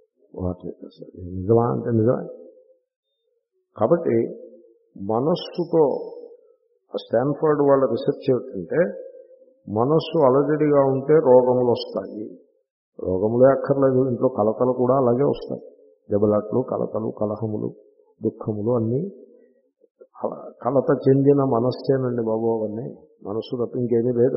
నిజమా అంటే నిజమే. కాబట్టి మనస్సుతో స్టాన్ఫర్డ్ వాళ్ళ రీసెర్చ్ ఏమిటంటే, మనస్సు అలజడిగా ఉంటే రోగములు వస్తాయి. రోగములే అక్కర్లేదు, ఇంట్లో కలతలు కూడా అలాగే వస్తాయి. దెబ్బలాట్లు, కలతలు, కలహములు, దుఃఖములు అన్నీ కలత చెందిన మనస్సేనండి బాబు అవన్నీ. మనస్సు తప్ప ఇంకేమీ లేదు.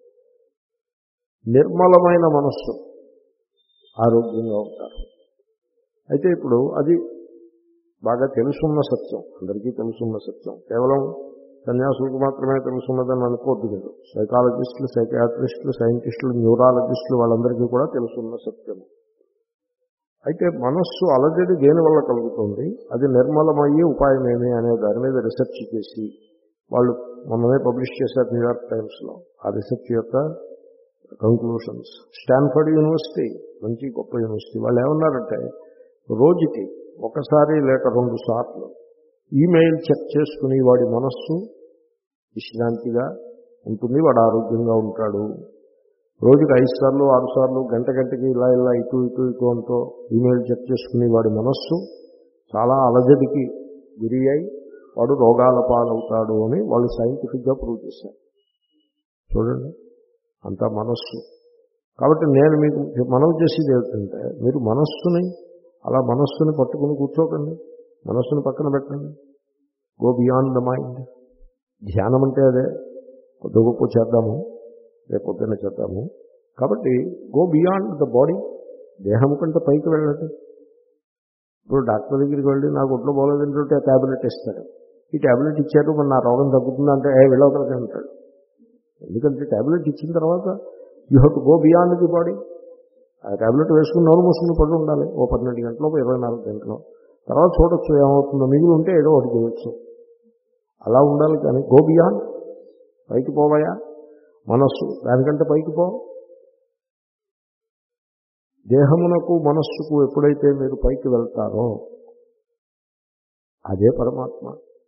నిర్మలమైన మనస్సు ఆరోగ్యంగా ఉంటారు. అయితే ఇప్పుడు అది బాగా తెలుసున్న సత్యం, అందరికీ తెలుసున్న సత్యం. కేవలం సన్యాసులకు మాత్రమే తెలుసున్నదని అనుకోవద్దు లేదు. సైకాలజిస్టులు, సైకియాట్రిస్టులు, సైంటిస్టులు, న్యూరాలజిస్టులు వాళ్ళందరికీ కూడా తెలుసున్న సత్యం. అయితే మనస్సు అలజడి దేని వల్ల కలుగుతుంది, అది నిర్మలమయ్యే ఉపాయం ఏమి అనే దాని మీద రీసెర్చ్ చేసి వాళ్ళు మొన్ననే పబ్లిష్ చేశారు న్యూయార్క్ టైమ్స్లో ఆ రీసెర్చ్ యొక్క కంక్లూషన్స్. స్టాన్ఫర్డ్ యూనివర్సిటీ, మంచి గొప్ప యూనివర్సిటీ, వాళ్ళు ఏమన్నారంటే రోజుకి ఒకసారి లేక రెండు సార్లు ఈమెయిల్ చెక్ చేసుకుని వాడి మనస్సు విశ్రాంతిగా ఉంటుంది, వాడు ఆరోగ్యంగా ఉంటాడు. రోజుకి ఐదు సార్లు ఆరు సార్లు గంట గంటకి ఇలా ఇలా ఇటు ఇటు ఇటు అంటూ ఈమెయిల్ చెక్ చేసుకుని వాడి మనస్సు చాలా అలజడికి గురి అయి వాడు రోగాల పాలవుతాడు అని వాళ్ళు సైంటిఫిక్గా ప్రూవ్ చేశారు. చూడండి, అంత మనస్సు. కాబట్టి నేను మీకు మనవి చేసేది ఏమిటంటే మీరు మనస్సుని అలా మనస్సుని పట్టుకుని కూర్చోకండి, మనస్సుని పక్కన పెట్టండి. Go beyond the mind. ధ్యానం అంటే అదే. కొద్ది గొప్ప చేద్దాము, రేపు పొద్దున్న చేద్దాము. కాబట్టి గో బియాండ్ ద బాడీ. దేహం కంటే పైకి వెళ్ళండి. ఇప్పుడు డాక్టర్ దగ్గరికి వెళ్ళి నాకు ఒంట్లో బాగోలేదంటే ఆ ట్యాబ్లెట్ ఇస్తాడు. ఈ ట్యాబ్లెట్ ఇచ్చారు, మరి నా రోగం తగ్గుతుందంటే ఏ వెళ్ళవతలకి అంటాడు. ఎందుకంటే ట్యాబ్లెట్ ఇచ్చిన తర్వాత you have to go beyond the body. ఆ ట్యాబ్లెట్ వేసుకుని నోరు మూసుకుని పడి ఉండాలి ఓ పన్నెండు గంటలో ఇరవై నాలుగు గంటలో. తర్వాత చూడొచ్చు ఏమవుతుందో, మిగిలి ఉంటే ఏదో ఒకటి చేయొచ్చు. అలా ఉండాలి. కానీ గో బియాండ్, పైకి పోవాయా మనస్సు, దానికంటే పైకి పో. దేహమునకు మనస్సుకు ఎప్పుడైతే మీరు పైకి వెళ్తారో అదే పరమాత్మ.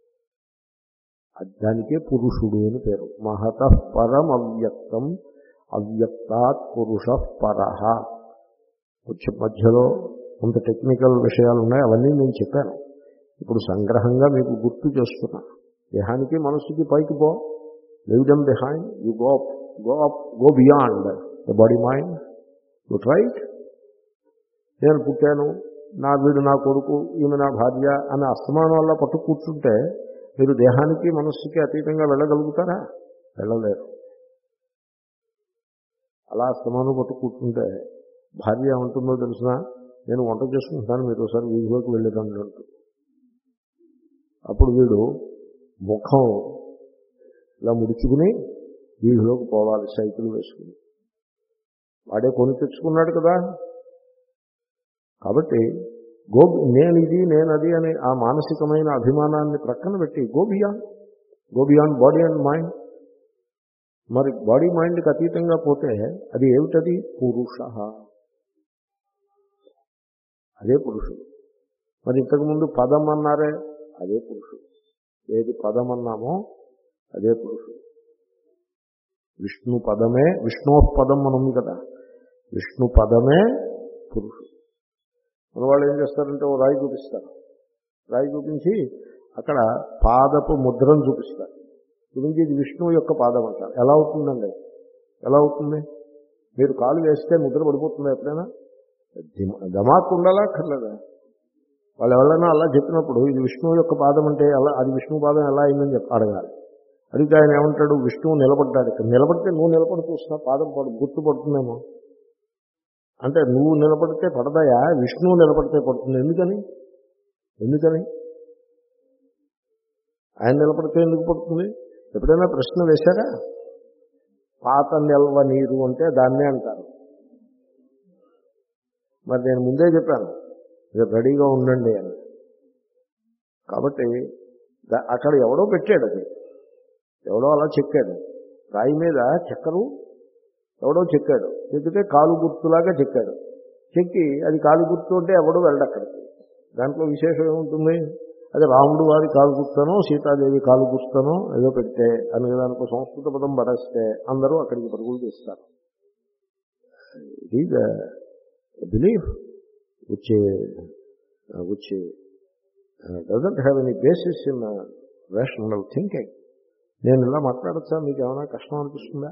దానికే పురుషుడు అని పేరు. మహతః పరం అవ్యక్తం అవ్యక్తాత్ పురుష పరః. కొంచెం మధ్యలో కొంత టెక్నికల్ విషయాలు ఉన్నాయి, అవన్నీ నేను చెప్పాను. ఇప్పుడు సంగ్రహంగా మీకు గుర్తు చేస్తున్నా. దేహానికి మనస్సుకి పైకి పో, leave them behind, you go up, go up, go beyond the body mind. You tried. నేను పుట్టాను, నా వీడు నా కొడుకు, ఈమె నా భార్య అనే అస్తమానం వల్ల పట్టు కూర్చుంటే మీరు దేహానికి మనస్సుకి అతీతంగా వెళ్ళగలుగుతారా? వెళ్ళలేరు. అలా అస్తమానం పట్టు కూర్చుంటే భార్య ఏమంటుందో తెలిసినా, నేను వంట చేసుకుంటాను, మీరు ఒకసారి వీధిలోకి వెళ్ళిరండి అంటుంది. అప్పుడు వీడు ముఖం ఇలా ముడుచుకుని వీధిలోకి పోవాలి సైకిల్ వేసుకుని. వాడే కొని తెచ్చుకున్నాడు కదా. కాబట్టి గో నేను ఇది నేను అది అనే ఆ మానసికమైన అభిమానాన్ని ప్రక్కన పెట్టి go beyond, go beyond body and mind. మరి బాడీ మైండ్కి అతీతంగా పోతే అది ఏమిటది? పురుష. అదే పురుషుడు. మరి ఇంతకుముందు పదం అన్నారే, అదే పురుషుడు. ఏది పదం అన్నామో అదే పురుషుడు. విష్ణు పదమే, విష్ణు పదం అని ఉంది కదా, విష్ణు పదమే పురుషుడు. మన వాళ్ళు ఏం చేస్తారంటే ఓ రాయి చూపిస్తారు, రాయి చూపించి అక్కడ పాదపు ముద్రను చూపిస్తారు, చూపించి ఇది విష్ణువు యొక్క పాదం అంటారు. ఎలా అవుతుందండి? ఎలా అవుతుంది? మీరు కాలు వేస్తే ముద్ర పడిపోతుందా ఎప్పుడైనా? గమాత్తు ఉండాలా అక్కర్లేదా? వాళ్ళు ఎవరైనా అలా చెప్పినప్పుడు ఇది విష్ణువు యొక్క పాదం అంటే అలా, అది విష్ణువు పాదం ఎలా అయిందని చెప్పి అడగాలి. అడిగితే ఆయన ఏమంటాడు? విష్ణువు నిలబడ్డాడు. ఇక్కడ నిలబడితే నువ్వు నిలబడి చూస్తున్నా పాదం పడు గుర్తు పడుతుందేమో అంటే, నువ్వు నిలబడితే పడదాయా, విష్ణువు నిలబడితే పడుతుంది. ఎందుకని ఎందుకని ఆయన నిలబడితే ఎందుకు పడుతుంది? ఎప్పుడైనా ప్రశ్న వేశారా? పాత నిల్వ నీరు అంటే దాన్నే అంటారు. మరి నేను ముందే చెప్పాను మీరు రెడీగా ఉండండి అని. కాబట్టి అక్కడ ఎవడో పెట్టాడు, అది ఎవడో అలా చెక్కాడు, రాయి మీద చెక్కరు ఎవడో చెక్కాడు. చెక్కితే కాలు గుర్తులాగా చెక్కాడు. చెక్కి అది కాలు గుర్తు అంటే ఎవడో వెళ్ళక్కడికి. దాంట్లో విశేషం ఏముంటుంది? అది రాముడు వారి కాలు గుర్తనో సీతాదేవి కాలు గుర్తనో ఏదో పెడితే అని దానికి సంస్కృత పదం పడేస్తే అందరూ అక్కడికి పరుగులు చేస్తారు. It is belief which which doesn't have any basis in rational thinking. నేను ఇలా మాట్లాడచ్చా? మీకు ఏమైనా కష్టం అనిపిస్తుందా?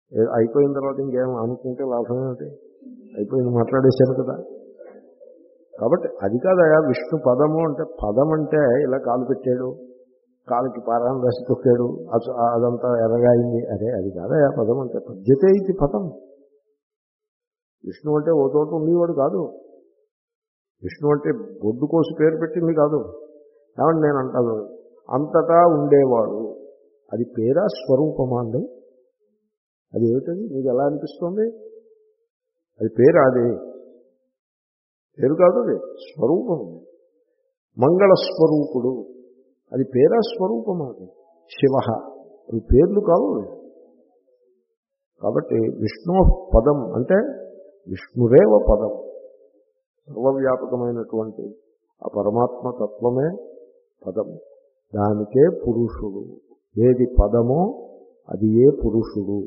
అయిపోయిన తర్వాత ఇంకేం అనుకుంటే లాభం ఏమిటి? అయిపోయింది, మాట్లాడేశాను కదా. కాబట్టి అది కాదయా విష్ణు పదము అంటే, పదం అంటే ఇలా కాలు పెట్టాడు, కాలుకి పారాన్ని రాసి తొక్కాడు, అదంతా ఎరగాయింది, అరే అది కాదయా పదం అంటే. పద్యతే ఇది పదం. విష్ణు అంటే ఓ చోట ఉండేవాడు కాదు. విష్ణు అంటే బొడ్డు కోసి పేరు పెట్టింది కాదు. ఏమంటే నేను అంటాను, అంతటా ఉండేవాడు, అది పేరా స్వరూపమా అండి? అది ఏమిటది? మీకు ఎలా అనిపిస్తుంది? అది పేరు, అది పేరు కాదు, అది స్వరూపం. మంగళస్వరూపుడు, అది పేరా స్వరూపమా? అది శివ, అది పేర్లు కావు. కాబట్టి విష్ణు పదం అంటే విష్ణురేవ పదం, సర్వవ్యాపకమైనటువంటి ఆ పరమాత్మ తత్వమే పదము. దానికే పురుషుడు. ఏది పదమో అది ఏ పురుషుడు.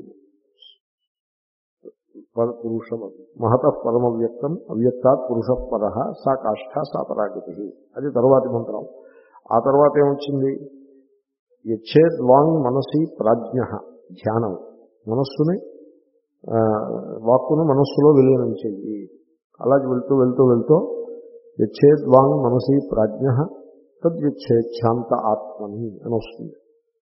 పురుషం మహత పరమ వ్యక్తం అవ్యక్తాత్ పురుష పర సా కాష్ఠ సా పరాగతి. అది తరువాతి మంత్రం. ఆ తర్వాత ఏమొచ్చింది? యచ్చేద్వాంగ్ మనసి ప్రాజ్ఞ, ధ్యానం. మనస్సుని వాక్కును మనస్సులో విలీనం చెయ్యి. అలాగే వెళ్తూ వెళ్తూ వెళ్తూ యచ్చేద్వాంగ్ మనసి ప్రాజ్ఞ తద్యచ్చేచ్ఛాంత ఆత్మని అని వస్తుంది.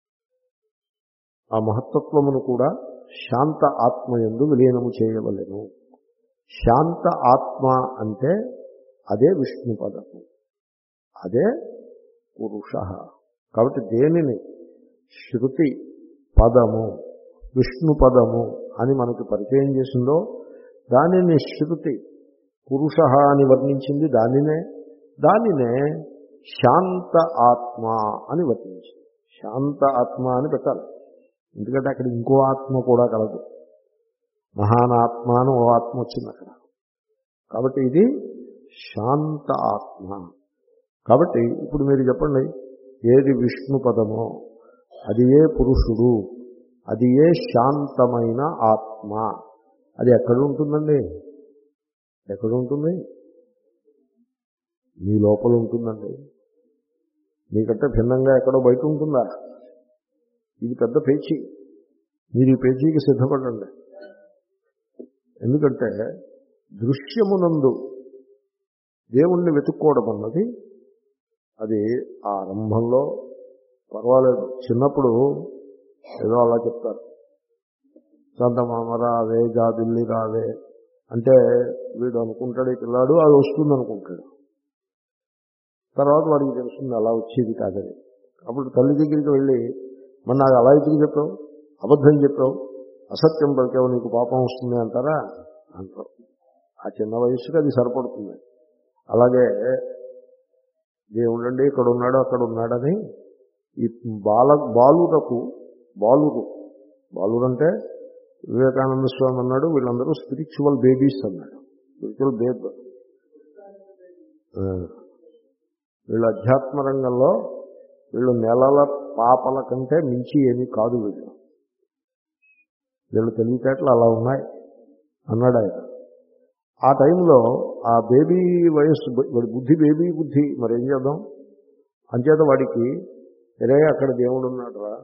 ఆ మహత్తత్వమును కూడా శాంత ఆత్మయందు విలీనము చేయవలెను. శాంత ఆత్మ అంటే అదే విష్ణు పదము, అదే పురుష. కాబట్టి దేనిని శృతి పదము, విష్ణు పదము అని మనకి పరిచయం చేసిందో దానిని శృతి పురుష అని వర్ణించింది. దానినే దానినే శాంత ఆత్మ అని వర్ణించింది. శాంత ఆత్మ అని పెట్టాలి, ఎందుకంటే అక్కడ ఇంకో ఆత్మ కూడా కలదు. మహానాత్మ అని ఓ ఆత్మ వచ్చింది అక్కడ. కాబట్టి ఇది శాంత ఆత్మ. కాబట్టి ఇప్పుడు మీరు చెప్పండి, ఏది విష్ణు పదమో అది ఏ పురుషుడు, అది ఏ శాంతమైన ఆత్మ. అది ఎక్కడ ఉంటుందండి? ఎక్కడ ఉంటుంది? మీ లోపల ఉంటుందండి. మీకంటే భిన్నంగా ఎక్కడో బయట ఉంటుందా? ఇది పెద్ద పేచీ. మీరు ఈ పేచీకి సిద్ధపడండి. ఎందుకంటే దృశ్యమునందు దేవుణ్ణి వెతుక్కోవడం అన్నది అది ఆరంభంలో పర్వాలేదు. చిన్నప్పుడు ఏదో అలా చెప్తారు, చందమామ రావే జాబిల్లి రావే అంటే వీడు అనుకుంటాడు, ఈ పిల్లాడు అది వస్తుంది అనుకుంటాడు. తర్వాత వాడికి తెలుస్తుంది అలా వచ్చేది కాదని. అప్పుడు తల్లి దగ్గరికి వెళ్ళి, మరి నాకు అలా ఎందుకు చెప్పావు, అబద్ధం చెప్పావు, అసత్యం పలికావు, నీకు పాపం వస్తుంది అంటారా? అంటారు. ఆ చిన్న వయసుకి అది సరిపడుతుంది. అలాగే దేవుడండి ఇక్కడ ఉన్నాడు అక్కడ ఉన్నాడని ఈ బాల బాలురకు బాలురు బాలురంటే వివేకానంద స్వామి అన్నాడు, వీళ్ళందరూ స్పిరిచువల్ బేబీస్ అన్నాడు. Spiritual babe. వీళ్ళు అధ్యాత్మ రంగంలో వీళ్ళు నెలల పాపల కంటే మించి ఏమీ కాదు. వీళ్ళు వీళ్ళు తెలివితేటలు అలా ఉన్నాయి అన్నాడు ఆయన. ఆ టైంలో ఆ బేబీ వయస్సు, వాడి బుద్ధి బేబీ బుద్ధి, మరి ఏం చేద్దాం. అంచేత వాడికి ఎరే అక్కడ దేవుడు ఉన్నాడు రా.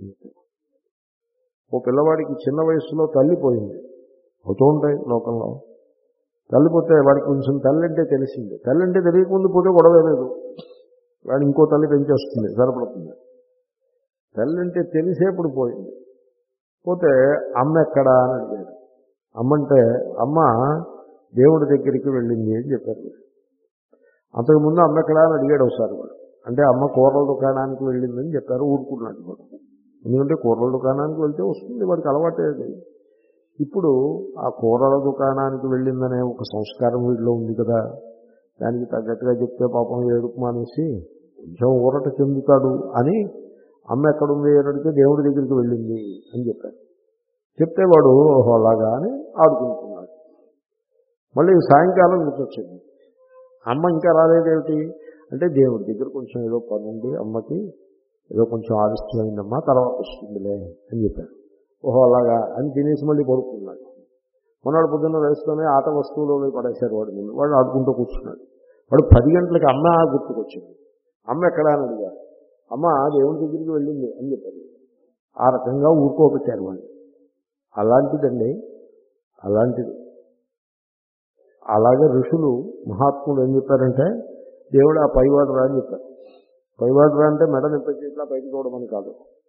ఓ పిల్లవాడికి చిన్న వయస్సులో తల్లిపోయింది, అవుతూ ఉంటాయి లోకంలో. తల్లిపోతే వాడికి కొంచెం తల్లి అంటే తెలిసింది. తల్లి అంటే తెలియకుండా పోతే గొడవ లేదు, వాడు ఇంకో తల్లి పెంచేస్తుంది, సరిపడుతుంది. తల్లి అంటే తెలిసేప్పుడు పోయింది. పోతే అమ్మ ఎక్కడా అని అడిగాడు. అమ్మంటే అమ్మ దేవుడి దగ్గరికి వెళ్ళింది అని చెప్పారు. అంతకుముందు అమ్మ ఎక్కడా అని అడిగాడు ఒకసారి వాడు. అంటే అమ్మ కూరల దుకాణానికి వెళ్ళిందని చెప్పారు. ఊరుకున్నాడు వాడు. ఎందుకంటే కూరల దుకాణానికి వెళ్తే వస్తుంది, వాడికి అలవాటేది. ఇప్పుడు ఆ కూరల దుకాణానికి వెళ్ళిందనే ఒక సంస్కారం వీడిలో ఉంది కదా, దానికి తగ్గట్టుగా చెప్తే పాపం ఏడుపు మానేసి కొంచెం ఊరట చెందుతాడు అని అమ్మ ఎక్కడుంది అని అడిగితే దేవుడి దగ్గరికి వెళ్ళింది అని చెప్పారు. చెప్తే వాడు ఓహో అలాగా అని ఆడుకుంటున్నాడు. మళ్ళీ సాయంకాలం గుర్తొచ్చింది, అమ్మ ఇంకా రాలేదేమిటి అంటే దేవుడి దగ్గర కొంచెం ఏదో పని ఉంది అమ్మకి, ఏదో కొంచెం ఆలస్యమైందమ్మా, తర్వాత వస్తుందిలే అని చెప్పారు. ఓహో అలాగా అని తినేసి మళ్ళీ పడుకున్నాడు. మొన్నటి పొద్దున్న వేసుకొని ఆట వస్తువులు పడేశారు వాడి ముందు. వాడు ఆడుకుంటూ కూర్చున్నాడు. వాడు పది గంటలకి అమ్మ గుర్తుకొచ్చింది. అమ్మ ఎక్కడా అని అడిగారు. అమ్మ దేవుడి దగ్గరికి వెళ్ళింది అని చెప్పారు. ఆ రకంగా ఊరుకోబెట్టారు వాళ్ళు. అలాంటిదండి, అలాంటిది. అలాగే ఋషులు మహాత్ములు ఏం చెప్పారంటే దేవుడు ఆ పైవాడు రా అని చెప్పారు. పైవాడు రా అంటే మెడ నిప్పటి ఇట్లా పైకి చూడమని కాదు,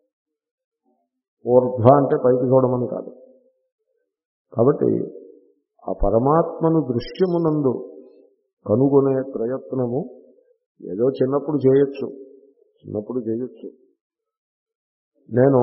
ఊర్ధ్వ అంటే పైకి చూడమని కాదు. కాబట్టి ఆ పరమాత్మను దృశ్యమునందు కనుగొనే ప్రయత్నము ఏదో చిన్నప్పుడు చేయొచ్చు, చిన్నప్పుడు చేయొచ్చు. నేను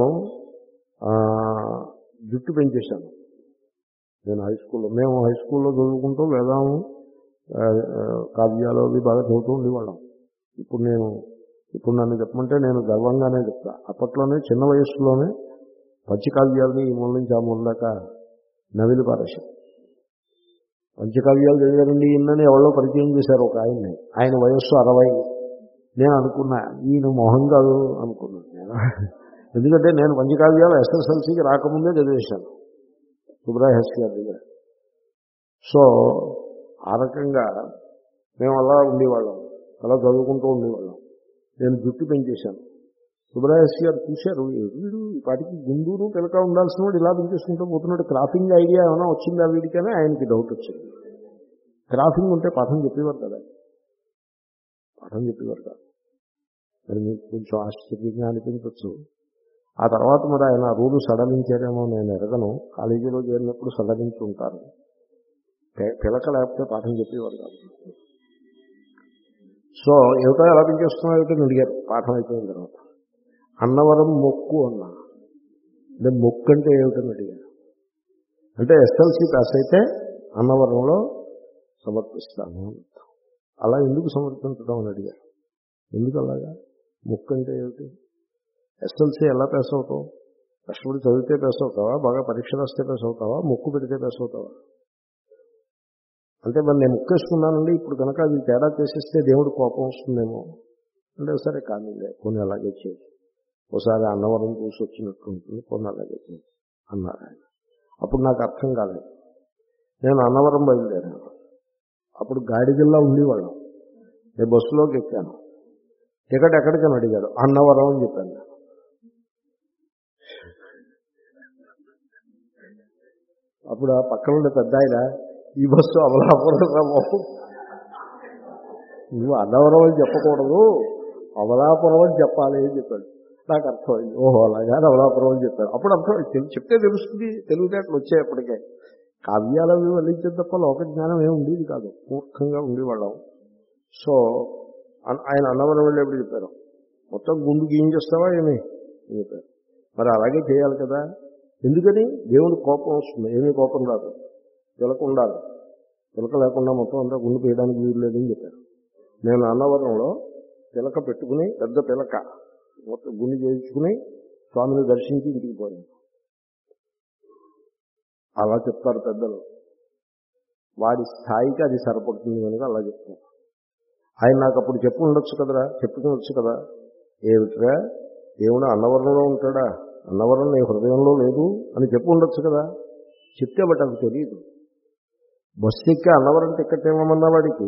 జుట్టు పెంచేశాను. నేను హై స్కూల్లో మేము హై స్కూల్లో చదువుకుంటూ వేదాము కావ్యాలు అవి బాగా చదువుతూ ఉండేవాళ్ళం. ఇప్పుడు నేను ఇప్పుడు నన్ను చెప్పమంటే నేను గర్వంగానే చెప్తా, అప్పట్లోనే చిన్న వయస్సులోనే పంచకావ్యాలని ఈ మూల నుంచి ఆ మూల దాకా నవిలి పారేశాం. పంచకావ్యాలు చదివారండి ఈయనని ఎవరో పరిచయం చేశారు ఒక ఆయన్ని. ఆయన వయస్సు అరవై. నేను అనుకున్నా ఈయన మొహం కాదు అనుకున్నాను నేను. ఎందుకంటే నేను పంచకావ్యాలు ఎస్ఎస్ఎల్సీకి రాకముందే చదివేశాను సుబ్రాహస్ గారి దగ్గర. సో ఆ రకంగా మేము అలా ఉండేవాళ్ళం, అలా చదువుకుంటూ ఉండేవాళ్ళం. నేను జుట్టు పెంచేశాను. సుబ్రాహస్ గారు చూశారు, వీడు ఈ పాటికి గుండూరు పిలక ఉండాల్సిన వాడు ఇలా పెంచేసుకుంటూ పోతున్నాడు, క్రాఫింగ్ ఐడియా ఏమైనా వచ్చిందా వీడికనే ఆయనకి డౌట్ వచ్చింది. క్రాఫింగ్ ఉంటే పాఠం చెప్పేవారు కదా, పాఠం చెప్పేవారు కాదు. మరి మీకు కొంచెం ఆశ్చర్యంగా అనిపించవచ్చు. ఆ తర్వాత మరి ఆయన రూలు సడలించారేమో నేను ఎరగను. కాలేజీలో చేరినప్పుడు సడలించి ఉంటారు. పిలక లేకపోతే పాఠం చెప్పేవారు కాదు. సో ఏమిటో ఎలా పెంచేస్తున్నావు ఏమిటో అడిగారు పాఠం అయిపోయిన తర్వాత. అన్నవరం మొక్కు అన్నా. అంటే మొక్కు అంటే ఏమిటని అడిగారు. అంటే ఎస్ఎల్సీ పాస్ అయితే అన్నవరంలో సమర్పిస్తాను. అలా ఎందుకు సమర్పించడం అని అడిగారు. ఎందుకు అలాగా? మొక్కు అంటే ఏమిటి? ఎస్ఎల్సీ ఎలా పాస్ అవుతావు? కష్టపడి చదివితే పాస్ అవుతావా? బాగా పరీక్ష రాస్తే పాస్ అవుతావా? మొక్కు పెడితే పాస్ అవుతావా? అంటే మరి నేను మొక్కేసుకున్నానండి, ఇప్పుడు కనుక అది తేడా చేసేస్తే దేవుడు కోపం వస్తుందేమో అంటే సరే కానీలే కొన్ని అలాగే చేయి, ఒకసారి అన్నవరం చూసి వచ్చినట్టు ఉంటుంది, కొన్ని అలాగే చేయి అన్నారు ఆయన. అప్పుడు నాకు అర్థం కాలేదు. నేను అన్నవరం బయలుదేరాను. అప్పుడు గాడిదల్లా ఉండేవాళ్ళం. నేను బస్సులోకి ఎక్కాను. టికెట్ ఎక్కడికని అడిగాడు. అన్నవరం అని చెప్పాను. అప్పుడు ఆ పక్కన ఉండే పెద్ద ఆయన, ఈ బస్సు అమలాపురం బాబు, నువ్వు అన్నవరం అని చెప్పకూడదు, అమలాపురం అని చెప్పాలి అని చెప్పాడు. నాకు అర్థమైంది. ఓహో అలాగా అమలాపురం అని చెప్పాడు. అప్పుడు అర్థం చెప్తే తెలుస్తుంది, తెలివితేటలు వచ్చాయి. అప్పటికే కావ్యాలవి వల్లించేది తప్ప లోక జ్ఞానం ఏమి ఉండేది కాదు, మూర్ఖంగా ఉండేవాళ్ళం. సో ఆయన అన్నవరం వెళ్ళేప్పుడు చెప్పారు, మొత్తం గుండు గీయించేస్తావా ఏమి అని చెప్పారు. మరి అలాగే చేయాలి కదా. ఎందుకని? దేవుని కోపం వస్తుంది. ఏమీ కోపం రాదు, పిలక ఉండాలి. పిలక లేకుండా మొత్తం అంతా గుండు పేయడానికి వీలు లేదని చెప్పారు. నేను అన్నవరంలో పిలక పెట్టుకుని, పెద్ద పిలక మొత్తం గుండు చేయించుకుని స్వామిని దర్శించి ఇంటికి పోయాను. అలా చెప్తారు పెద్దలు. వాడి స్థాయికి అది సరిపడుతుంది కనుక అలా చెప్తారు. ఆయన నాకు అప్పుడు చెప్పు ఉండొచ్చు కదరా, చెప్పుకోవచ్చు కదా. ఏమిట్రా దేవుడు అన్నవరంలో ఉంటాడా, అన్నవరం నీ హృదయంలో లేదు అని చెప్పు ఉండొచ్చు కదా. చెప్తే బట్ అది తెలియదు. బస్సు ఎక్కి అన్నవరం టికెట్ ఇవ్వమన్నా వాడికి,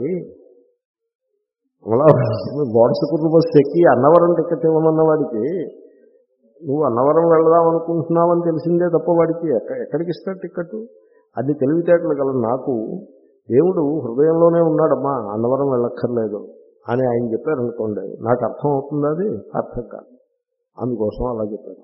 అలా బోడసకుర్రు బస్సు ఎక్కి అన్నవరం టికెట్ ఇవ్వమన్న వాడికి నువ్వు అన్నవరం వెళదాం అనుకుంటున్నావని తెలిసిందే తప్ప వాడికి ఎక్క ఎక్కడికి ఇస్తాడు టికెట్? అది తెలివితేటలు గల నాకు దేవుడు హృదయంలోనే ఉన్నాడమ్మా, అన్నవరం వెళ్ళక్కర్లేదు అని ఆయన చెప్పారు అనుకోండి, నాకు అర్థం అవుతుంది. అది అర్థం కాదు. అందుకోసం అలా చెప్పారు.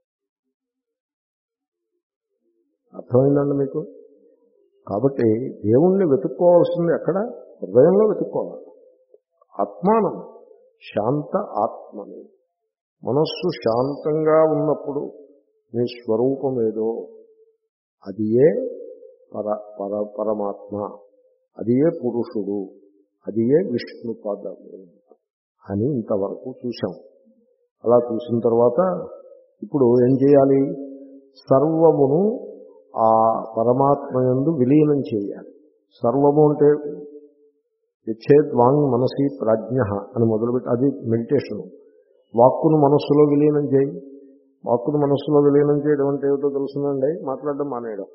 అర్థమైందండి మీకు? కాబట్టి దేవుణ్ణి వెతుక్కోవాల్సింది ఎక్కడ? హృదయంలో వెతుక్కోవాలి. ఆత్మానం శాంత ఆత్మని. మనస్సు శాంతంగా ఉన్నప్పుడు నీ స్వరూపం ఏదో అది ఏ పర పర పరమాత్మ, అది ఏ పురుషుడు, అది ఏ విష్ణుపదము అని ఇంతవరకు చూశాం. అలా చూసిన తర్వాత ఇప్పుడు ఏం చేయాలి? సర్వమును ఆ పరమాత్మ యందు విలీనం చేయాలి. సర్వము అంటే యచ్చేద్ వాంగ్ మనసి ప్రాజ్ఞ అని మొదలుపెట్టి అది మెడిటేషను. వాక్కును మనస్సులో విలీనం చేయి. వాక్కును మనస్సులో విలీనం చేయడం అంటే ఏమిటో తెలుసునండి, మాట్లాడడం మానేయడం.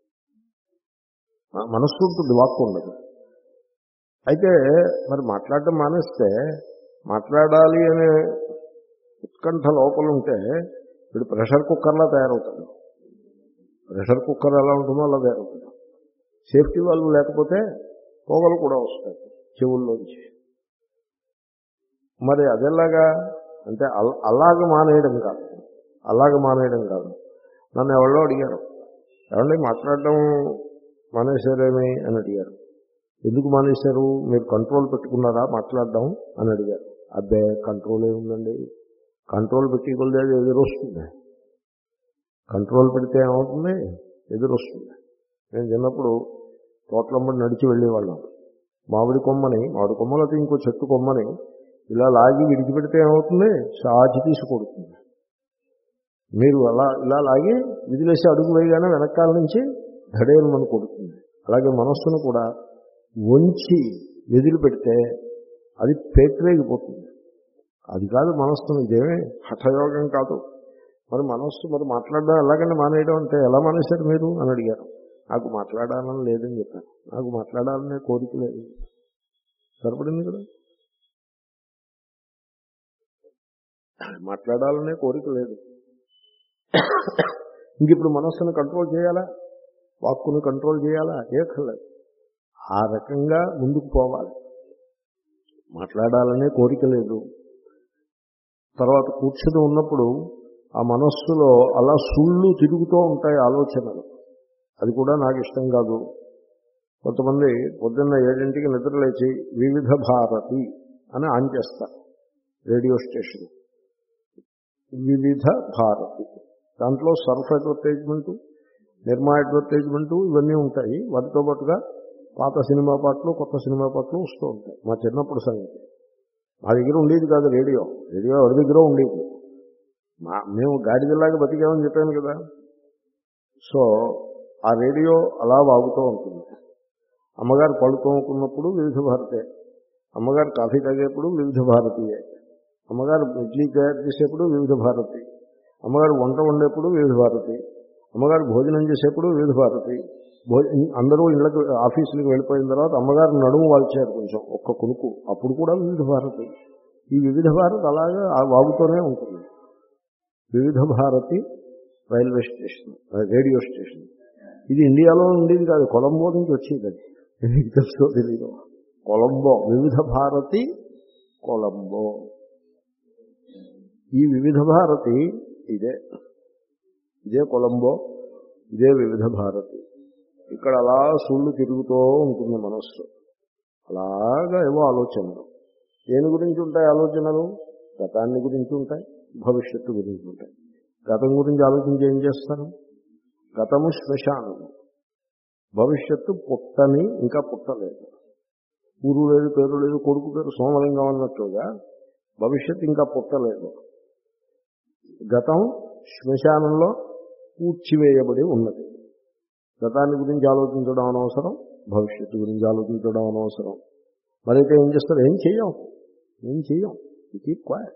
మనస్సు ఉంటుంది, వాక్కు ఉండదు. అయితే మరి మాట్లాడడం మానేస్తే, మాట్లాడాలి అనే ఉత్కంఠ లోపల ఉంటే వీడు ప్రెషర్ కుక్కర్లా తయారవుతాడు. ప్రెషర్ కుక్కర్ ఎలా ఉంటుందో అలా తయారవుతాడు. సేఫ్టీ వాల్వ్ లేకపోతే పొగలు కూడా వస్తాయి చెవుల్లోంచి. మరి అదెలాగా అంటే అల్ అలాగ మానేయడం కాదు, అలాగ మానేయడం కాదు. నన్ను ఎవరో అడిగారు, ఏమండి మాట్లాడడం మానేశారేమి అని అడిగారు. ఎందుకు మానేశారు, మీరు కంట్రోల్ పెట్టుకున్నారా మాట్లాడడం అని అడిగారు. అబ్బే కంట్రోల్ ఏముందండి, కంట్రోల్ పెట్టి కొలిదే ఎదురొస్తుంది. కంట్రోల్ పెడితే ఏమవుతుంది, ఎదురొస్తుంది. నేను చిన్నప్పుడు తోటలమ్మడి నడిచి వెళ్ళేవాళ్ళం. మామిడి కొమ్మని, మామిడి కొమ్మలు అయితే ఇంకో చెట్టు కొమ్మని ఇలా లాగి విడిచిపెడితే ఏమవుతుంది, సాచి తీసుకొడుతుంది. మీరు అలా ఇలా లాగి విదిలేసి అడుగు వేయగానే వెనకాల నుంచి ధడేలు మన కొడుతుంది. అలాగే మనస్సును కూడా వంచి వెదిలి పెడితే అది పేట్రేగిపోతుంది. అది కాదు మనస్సును, ఇదేమే హఠయోగం కాదు. మరి మనస్సు మరి మాట్లాడడం ఎలాగంటే మానేయడం అంటే ఎలా మానేశారు మీరు అని అడిగారు. నాకు మాట్లాడాలని లేదని చెప్పాను. నాకు మాట్లాడాలనే కోరిక లేదు. సరిపడింది కదా, మాట్లాడాలనే కోరిక లేదు. ఇంక ఇప్పుడు మనస్సును కంట్రోల్ చేయాలా, వాక్కును కంట్రోల్ చేయాలా, ఏకలేదు. ఆ రకంగా ముందుకు పోవాలి. మాట్లాడాలనే కోరిక లేదు. తర్వాత కూర్చుని ఉన్నప్పుడు ఆ మనస్సులో అలా సుళ్ళు తిరుగుతూ ఉంటాయి ఆలోచనలు. అది కూడా నాకు ఇష్టం కాదు. కొంతమంది పొద్దున్న ఏడింటికి నిద్రలేచి వివిధ భారతి అని ఆన్ చేస్తారు రేడియో స్టేషన్. వివిధ భారతి, దాంట్లో సర్ఫ్ అడ్వర్టైజ్మెంటు, నిర్మా అడ్వర్టైజ్మెంటు ఇవన్నీ ఉంటాయి. వాటితో పాటుగా పాత సినిమా పాటలు, కొత్త సినిమా పాటలు వస్తూ ఉంటాయి. మా చిన్నప్పుడు సంగతి. మా దగ్గర ఉండేది కాదు రేడియో. రేడియో ఎవరి దగ్గర ఉండేది. మా మేము గాడిదలాగా బతికామని చెప్పాను కదా. సో ఆ రేడియో అలా వాగుతూ ఉంటుంది. అమ్మగారు పళ్ళు తోముకున్నప్పుడు వివిధ భారతే, అమ్మగారు కాఫీ తాగేప్పుడు వివిధ భారతీయే, అమ్మగారు ఇడ్లీ తయారు చేసేప్పుడు వివిధ భారతి, అమ్మగారు వంట వండేప్పుడు వివిధ భారతి, అమ్మగారు భోజనం చేసేప్పుడు వివిధ భారతి. భోజ అందరూ ఇళ్ళకి ఆఫీసులకు వెళ్ళిపోయిన తర్వాత అమ్మగారు నడుము వాల్చారు కొంచెం ఒక్క కొనుక్కు, అప్పుడు కూడా వివిధ భారతి. ఈ వివిధ భారతి అలాగా వాగుతూనే ఉంటుంది. Vividh Bharati railway station, radio station. ఇది ఇండియాలో ఉండేది కాదు, కొలంబో నుంచి వచ్చేది. అది మీకు తెలుసో తెలీదు. కొలంబో, వివిధ భారతి కొలంబో. ఈ వివిధ భారతి ఇదే, ఇదే కొలంబో, ఇదే వివిధ భారతి. ఇక్కడ అలా సుళ్ళు తిరుగుతూ ఉంటుంది మనస్సు. అలాగా ఏవో ఆలోచనలు. దేని గురించి ఉంటాయి ఆలోచనలు? గతాన్ని గురించి ఉంటాయి, భవిష్యత్తు గురించి ఉంటాయి. గతం గురించి ఆలోచించి ఏం చేస్తాను? గతము శ్మశానము, భవిష్యత్తు పుట్టని ఇంకా పుట్టలేదు. ఊరు లేదు, పేరు లేదు, కొడుకు పేరు సోమలింగం అన్నట్లుగా భవిష్యత్తు ఇంకా పుట్టలేదు. గతం శ్మశానంలో పూడ్చివేయబడి ఉన్నది. గతాన్ని గురించి ఆలోచించడం అనవసరం, భవిష్యత్తు గురించి ఆలోచించడం అనవసరం. మరైతే ఏం చేస్తారు? ఏం చెయ్యం, ఏం చెయ్యం, కీప్ క్వైట్.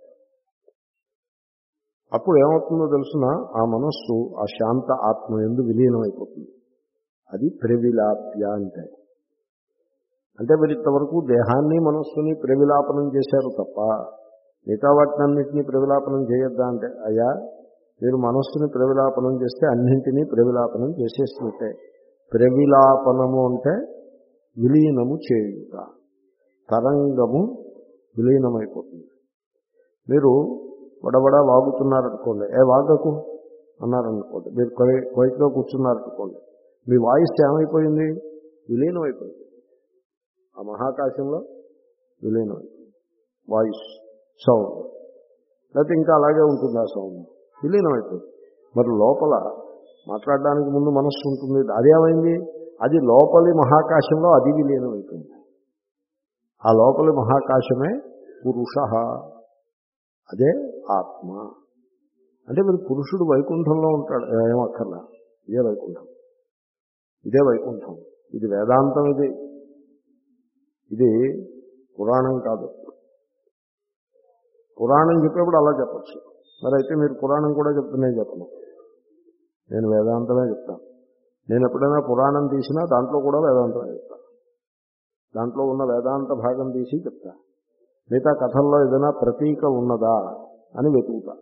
అప్పుడు ఏమవుతుందో తెలుసిన, ఆ మనస్సు ఆ శాంత ఆత్మ యందు విలీనమైపోతుంది. అది ప్రవిలాప్య అంటే. అంటే మీరు ఇంతవరకు దేహాన్ని మనస్సుని ప్రవిలాపనం చేశారు తప్ప మిగతా వాటినన్నింటినీ ప్రవిలాపనం చేయొద్దా అంటే, అయ్యా మీరు మనస్సుని ప్రవిలాపనం చేస్తే అన్నింటినీ ప్రవిలాపనం చేసేస్తుంటే. ప్రవిలాపనము అంటే విలీనము చేయుట, తరంగము విలీనమైపోతుంది. మీరు వడబడా వాగుతున్నారనుకోండి, ఏ వాగకు అన్నారనుకోండి, మీరు కొయిట్లో కూర్చున్నారనుకోండి, మీ వాయిస్ ఏమైపోయింది? విలీనమైపోయింది. ఆ మహాకాశంలో విలీనమైపోయింది వాయిస్, సౌండ్. లేకపోతే ఇంకా అలాగే ఉంటుంది ఆ సౌండ్, విలీనమైపోయింది. మరి లోపల మాట్లాడడానికి ముందు మనస్సు ఉంటుంది, అదేమైంది? అది లోపలి మహాకాశంలో అది విలీనమైపోయింది. ఆ లోపలి మహాకాశమే పురుష, అదే ఆత్మ. అంటే మరి పురుషుడు వైకుంఠంలో ఉంటాడు, ఏమక్కర్లా, ఇదే వైకుంఠం, ఇదే వైకుంఠం. ఇది వేదాంతం, ఇది ఇది పురాణం కాదు. పురాణం చెప్పేప్పుడు అలా చెప్పచ్చు. మరి అయితే మీరు పురాణం కూడా చెప్తున్నా చెప్పను, నేను వేదాంతమే చెప్తాను. నేను ఎప్పుడైనా పురాణం తీసినా దాంట్లో కూడా వేదాంతమే చెప్తాను. దాంట్లో ఉన్న వేదాంత భాగం తీసి చెప్తా. మిగతా కథల్లో ఏదైనా ప్రతీక ఉన్నదా అని వెతుకుతా.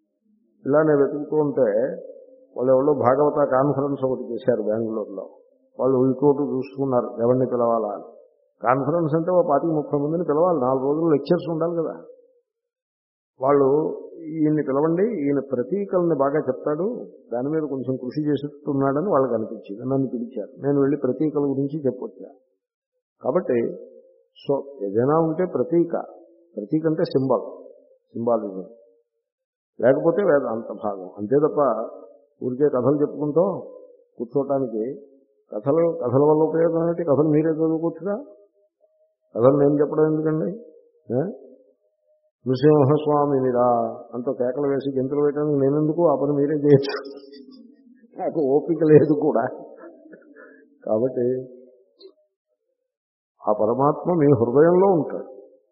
ఇలా నేను వెతుకుతూ ఉంటే వాళ్ళు ఎవరో భాగవత కాన్ఫరెన్స్ ఒకటి చేశారు బెంగళూరులో. వాళ్ళు ఇటు చూసుకున్నారు ఎవరిని పిలవాలా అని. కాన్ఫరెన్స్ అంటే ఓ పాతిక ముప్పై మందిని పిలవాలి, నాలుగు రోజులు లెక్చర్స్ ఉండాలి కదా. వాళ్ళు ఈయన్ని పిలవండి, ఈయన ప్రతీకల్ని బాగా చెప్తాడు, దాని మీద కొంచెం కృషి చేస్తున్నాడని వాళ్ళకి అనిపించింది. నన్ను పిలిచారు, నేను వెళ్ళి ప్రతీకల గురించి చెప్పొచ్చా. కాబట్టి సో ఏదైనా ఉంటే ప్రతీక, ప్రతీక అంటే సింబల్, సింబాలిజం, లేకపోతే వేదాంత భాగం అంతే తప్ప ఊరికే కథలు చెప్పుకుంటూ కూర్చోటానికి. కథలు కథల వల్ల ఉపయోగం ఏంటి? కథలు మీరే చదువుకోవచ్చుగా, కథలు నేను చెప్పడం ఎందుకండి? నృసింహస్వామినిరా అంత కేకలు వేసి గెంతులు వేయడానికి నేనెందుకు? ఆ పని మీరే చేయొచ్చు, నాకు ఓపిక లేదు కూడా. కాబట్టి ఆ పరమాత్మ మీ హృదయంలో ఉంటాడు.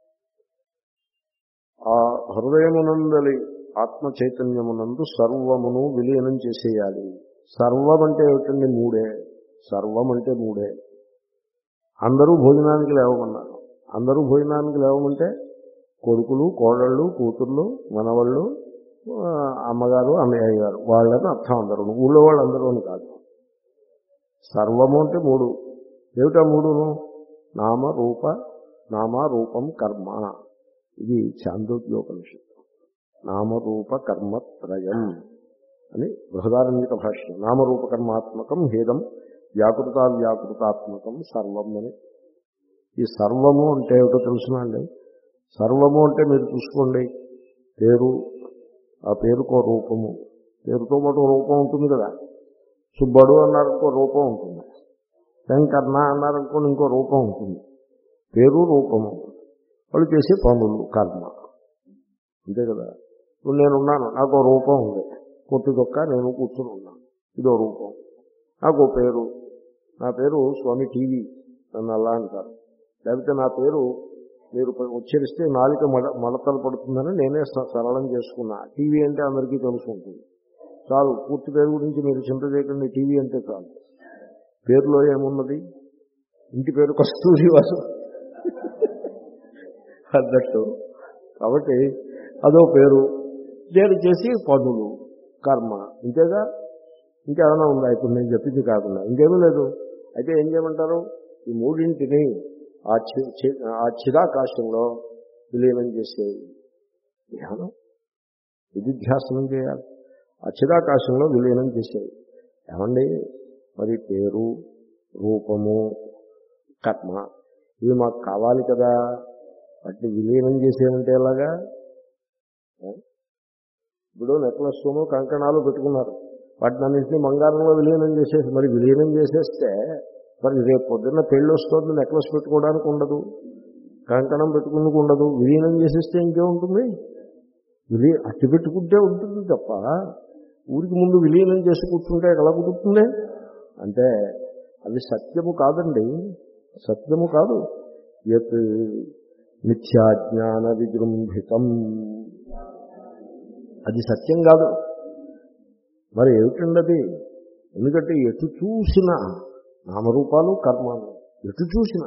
ఆ హృదయమునందలి ఆత్మ చైతన్యమునందు సర్వమును విలీనం చేసేయాలి. సర్వం అంటే ఏమిటండి? మూడే. సర్వం అంటే మూడే. అందరూ భోజనానికి లేవమన్నారు. అందరూ భోజనానికి లేవమంటే కొడుకులు, కోడళ్ళు, కూతుర్లు, మనవాళ్ళు, అమ్మగారు, అన్నయ్య గారు, వాళ్ళని అర్థం. అందరూ ఊళ్ళో వాళ్ళందరూ అని కాదు. సర్వము అంటే మూడు. ఏమిటా మూడును? నామ రూప, నామ రూపం కర్మ. ఇది ఛాందోగ్యోపనిషత్తు. నామరూప కర్మత్రయం అని బృహదారణ్యక భాష్యం. నామరూప కర్మాత్మకం హేదం వ్యాకృతావ్యాకృతాత్మకం సర్వం అని. ఈ సర్వము అంటే ఏమిటో తెలుసునండి. సర్వము అంటే మీరు చూసుకోండి, పేరు, ఆ పేరుకో రూపము, పేరుతో పాటు రూపం ఉంటుంది కదా. సుబ్బడు అన్నారనుకో రూపం ఉంటుంది, శంకర్ణ అన్నారనుకోని ఇంకో రూపం ఉంటుంది. పేరు రూపము, వాళ్ళు చేసే పనులు కర్మ, అంతే కదా. ఇప్పుడు నేనున్నాను, నాకు రూపం ఉంది, కొట్టు దొక్క నేను కూర్చుని ఉన్నాను, ఇదో రూపం. నాకు పేరు, నా పేరు స్వామి టీవీ, నన్ను అలా అంటారు. లేకపోతే నా పేరు మీరు ఉచ్చరిస్తే నాలుక మడ మడతలు పడుతుందని నేనే సరళం చేసుకున్నా. టీవీ అంటే అందరికీ తెలుసుకుంటుంది, చాలు. పూర్తి పేరు గురించి మీరు చింత చేయకండి, టీవీ అంటే చాలు. పేరులో ఏమున్నది? ఇంటి పేరు కస్తూరి వాసు అన్నట్టు. కాబట్టి అదో పేరు, పేరు చేసి పనులు కర్మ, ఇంతేగా. ఇంకేమైనా ఉందా ఇప్పుడు నేను చెప్పింది కాకుండా? ఇంకేమీ లేదు. అయితే ఏం చేయమంటారు? ఈ మూడింటిని ఆ చి ఆ చిరాకాశంలో విలీనం చేసేది ధ్యానం, విధిధ్యాసనం చేయాలి. ఆ చిరాకాశంలో విలీనం చేసేది. ఏమండి మరి పేరు, రూపము, కర్మ ఇవి మాకు కావాలి కదా, వాటిని విలీనం చేసేమంటే ఎలాగా? ఇప్పుడు నెక్లెస్ను కంకణాలు పెట్టుకున్నారు, వాటిని అన్నింటినీ బంగారంలో విలీనం చేసేసి, మరి విలీనం చేసేస్తే మరి రేపు పొద్దున్న పెళ్ళి వస్తుంది, నెక్లెస్ పెట్టుకోవడానికి ఉండదు, కంకణం పెట్టుకుందుకు ఉండదు. విలీనం చేసేస్తే ఇంకేముంటుంది? విలీ అట్టి పెట్టుకుంటే ఉంటుంది తప్ప ఊరికి ముందు విలీనం చేసి కూర్చుంటే ఎలా కుదురుతుంది? అంటే అది సత్యము కాదండి, సత్యము కాదు. యత్ మిథ్యాజ్ఞాన విజృంభితం, అది సత్యం కాదు. మరి ఏమిటండి అది? ఎందుకంటే ఎటు చూసిన నామరూపాలు కర్మలు, ఎటు చూసిన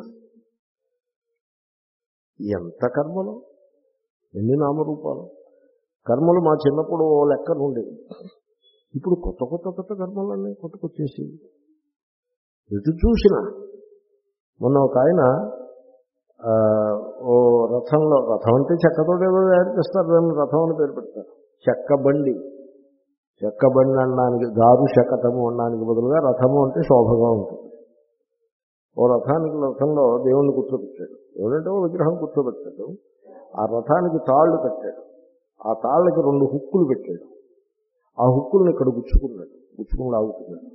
ఎంత కర్మలు, ఎన్ని నామరూపాలు. కర్మలు మా చిన్నప్పుడు ఓ లెక్కలు ఉండేవి, ఇప్పుడు కొత్త కొత్త కొత్త కర్మలన్నీ కొట్టుకొచ్చేసి ఎటు చూసిన. మొన్న ఒక ఆయన ఓ రథంలో, రథం అంటే చెక్కతో ఏదో తయారు చేస్తారు, దాన్ని రథం అని పేరు పెడతారు. చెక్క బండి, చెక్క బండి అనడానికి, దారు శకటము అనడానికి బదులుగా రథము అంటే శోభగా ఉంటుంది. ఓ రథానికి, రథంలో దేవుణ్ణి కూర్చోబెట్టాడు. దేవుడంటే ఓ విగ్రహం కూర్చోబెట్టాడు. ఆ రథానికి తాళ్ళు కట్టాడు, ఆ తాళ్ళకి రెండు హుక్కులు పెట్టాడు. ఆ హుక్కులను ఇక్కడ గుచ్చుకున్నాడు, గుచ్చుకుని లాగుతున్నాడు.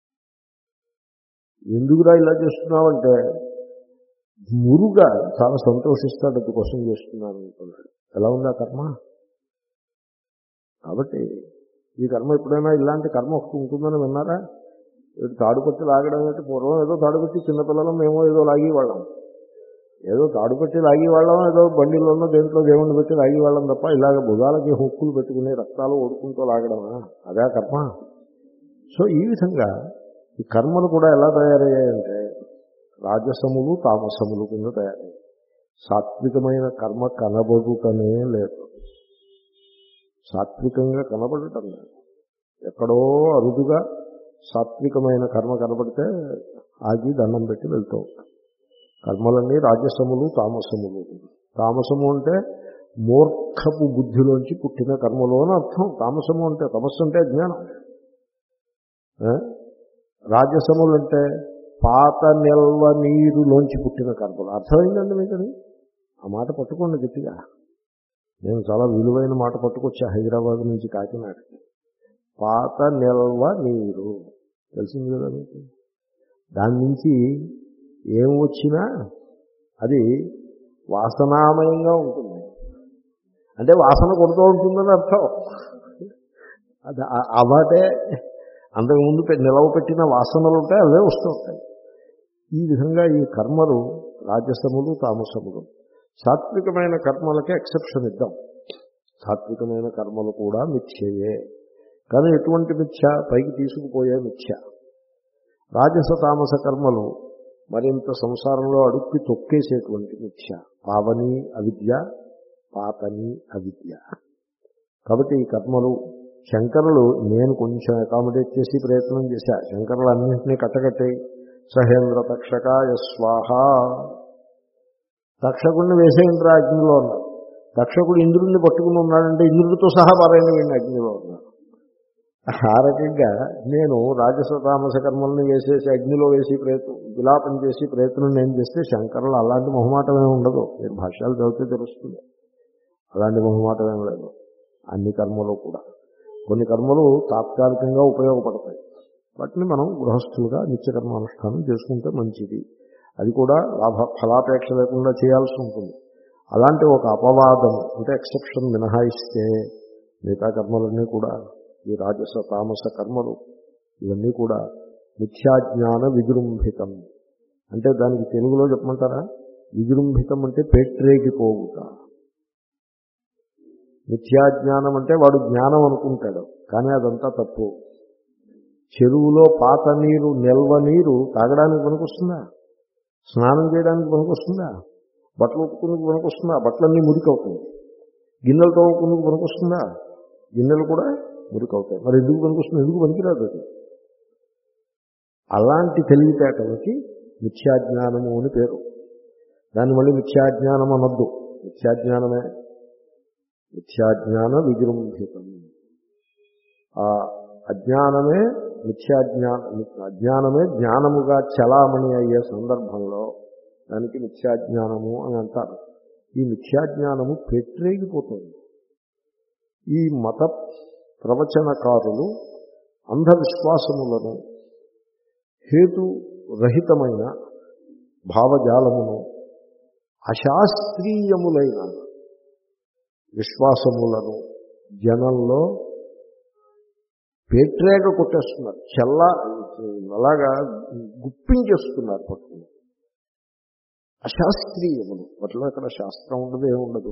ఎందుకురా ఇలా చేస్తున్నావంటే మురుగా చాలా సంతోషిస్తాడు, అందుకోసం చేస్తున్నాను అనుకున్నాడు. ఎలా ఉంది ఆ కర్మ? కాబట్టి ఈ కర్మ ఎప్పుడైనా ఇలాంటి కర్మ ఒకటి ఉంటుందని విన్నారా? తాడుపట్టి లాగడం అంటే, పూర్వం ఏదో తాడుపట్టి చిన్నపిల్లలం మేము ఏదో లాగేవాళ్ళం, ఏదో తాడుపట్టి లాగేవాళ్ళం, ఏదో బండిలోనో దేంట్లో దేవుణ్ణి పెట్టి లాగేవాళ్ళం తప్ప ఇలాగ భుజాలకి హుక్కులు పెట్టుకుని రక్తాలు ఓడుకుంటూ లాగడమా? అదే కర్మ. సో ఈ విధంగా ఈ కర్మలు కూడా ఎలా తయారయ్యాయంటే రాజసములు తామసములు కింద తయారయ్యాయి. సాత్వికమైన కర్మ కనబడుటనే లేదు, సాత్వికంగా కనబడటం లేదు. ఎక్కడో అరుదుగా సాత్వికమైన కర్మ కనబడితే ఆగి దండం పెట్టి వెళ్తూ ఉంటాం. కర్మలన్నీ రాజసములు తామసములు. తామసము అంటే మూర్ఖపు బుద్ధిలోంచి పుట్టిన కర్మలు అని అర్థం. తామసము అంటే తమస్సు అంటే జ్ఞానం. రాజసములు అంటే పాత నిల్వ నీరులోంచి పుట్టిన కర్మలు. అర్థమైందండి మీకు? అది ఆ మాట పట్టుకోండి గట్టిగా. నేను చాలా విలువైన మాట పట్టుకొచ్చా హైదరాబాద్ నుంచి కాకినాడకి. పాత నిల్వ నీరు తెలిసింది కదా మీకు. దాని నుంచి ఏం వచ్చినా అది వాసనామయంగా ఉంటుంది. అంటే వాసన కొడుతూ ఉంటుందని అర్థం. అది అవాటే అంతకుముందు నిలవ పెట్టిన వాసనలు ఉంటాయి, అవే వస్తూ ఉంటాయి. ఈ విధంగా ఈ కర్మలు రాజసములు తామసములు. సాత్వికమైన కర్మలకే ఎక్సెప్షన్ ఇద్దాం. సాత్వికమైన కర్మలు కూడా మిథ్యయే. కానీ ఎటువంటి మిథ్య? పైకి తీసుకుపోయే మిథ్య. రాజస తామస కర్మలు మరింత సంసారంలో అడుక్కి తొక్కేసేటువంటి మిథ్య. పావని అవిద్య, పాతని అవిద్య. కాబట్టి ఈ కర్మలు శంకరులు, నేను కొంచెం అకామిడేట్ చేసి ప్రయత్నం చేశా. శంకరులు అన్నింటినీ కట్టకట్టే సహేంద్ర తక్షకాయ స్వాహ. తక్షకుడిని వేసేంద్ర అగ్నిలో ఉన్నారు. తక్షకుడు ఇంద్రుడిని పట్టుకుని ఉన్నాడంటే ఇంద్రుడితో సహా పారాయణ వీడిని అగ్నిలో ఉన్నారు. ఆ రకంగా నేను రాజస తామస కర్మల్ని వేసేసి అగ్నిలో వేసి ప్రయత్నం విలాపం చేసి ప్రయత్నం నేను చేస్తే శంకరులు అలాంటి మొహమాటమే ఉండదు. మీరు భాష్యాలు చదివితే తెలుస్తుంది. అలాంటి మొహమాటమేం లేదు. అన్ని కర్మలు కూడా కొన్ని కర్మలు తాత్కాలికంగా ఉపయోగపడతాయి. వాటిని మనం గృహస్థులుగా నిత్యకర్మానుష్ఠానం చేసుకుంటే మంచిది. అది కూడా లాభ ఫలాపేక్ష లేకుండా చేయాల్సి ఉంటుంది. అలాంటి ఒక అపవాదం అంటే ఎక్సెప్షన్ మినహాయిస్తే మిగతా కర్మలన్నీ కూడా, ఈ రాజస తామస కర్మలు ఇవన్నీ కూడా మిథ్యాజ్ఞాన విజృంభితం. అంటే దానికి తెలుగులో చెప్పమంటారా? విజృంభితం అంటే పేట్రేగిపోవుట. మిథ్యాజ్ఞానం అంటే వాడు జ్ఞానం అనుకుంటాడు, కానీ అదంతా తప్పు. చెరువులో పాత నీరు, నిల్వ నీరు తాగడానికి పనికొస్తుందా? స్నానం చేయడానికి పనికొస్తుందా? బట్టలు ఉతుకునేందుకు పనికొస్తుందా? బట్టలన్నీ మురికి అవుతాయి. గిన్నెలు తోముకునేందుకు పనికొస్తుందా? గిన్నెలు కూడా మురికి అవుతాయి. మరి ఎందుకు పనికొస్తుంది? ఎందుకు పనికిరాదు అది. అలాంటి తెలివితేటలకి మిథ్యాజ్ఞానము అని పేరు. దాన్ని మళ్ళీ మిథ్యాజ్ఞానం అనొద్దు, మిథ్యాజ్ఞానమే. మిథ్యాజ్ఞాన విజృంభితం. ఆ అజ్ఞానమే మిథ్యాజ్ఞాన అజ్ఞానమే జ్ఞానముగా చలామణి అయ్యే సందర్భంలో దానికి మిథ్యాజ్ఞానము అని అంటారు. ఈ మిథ్యాజ్ఞానము పెట్టరేగిపోతుంది. ఈ మత ప్రవచనకారులు అంధవిశ్వాసములను, హేతురహితమైన భావజాలమును, అశాస్త్రీయములైన విశ్వాసములను జనంలో పేట్రేగ కొట్టేస్తున్నారు. చల్ల అలాగా గుప్పించేస్తున్నారు పట్టుకుని. అశాస్త్రీయములు, వాటిలో అక్కడ శాస్త్రం ఉండదు, ఏముండదు.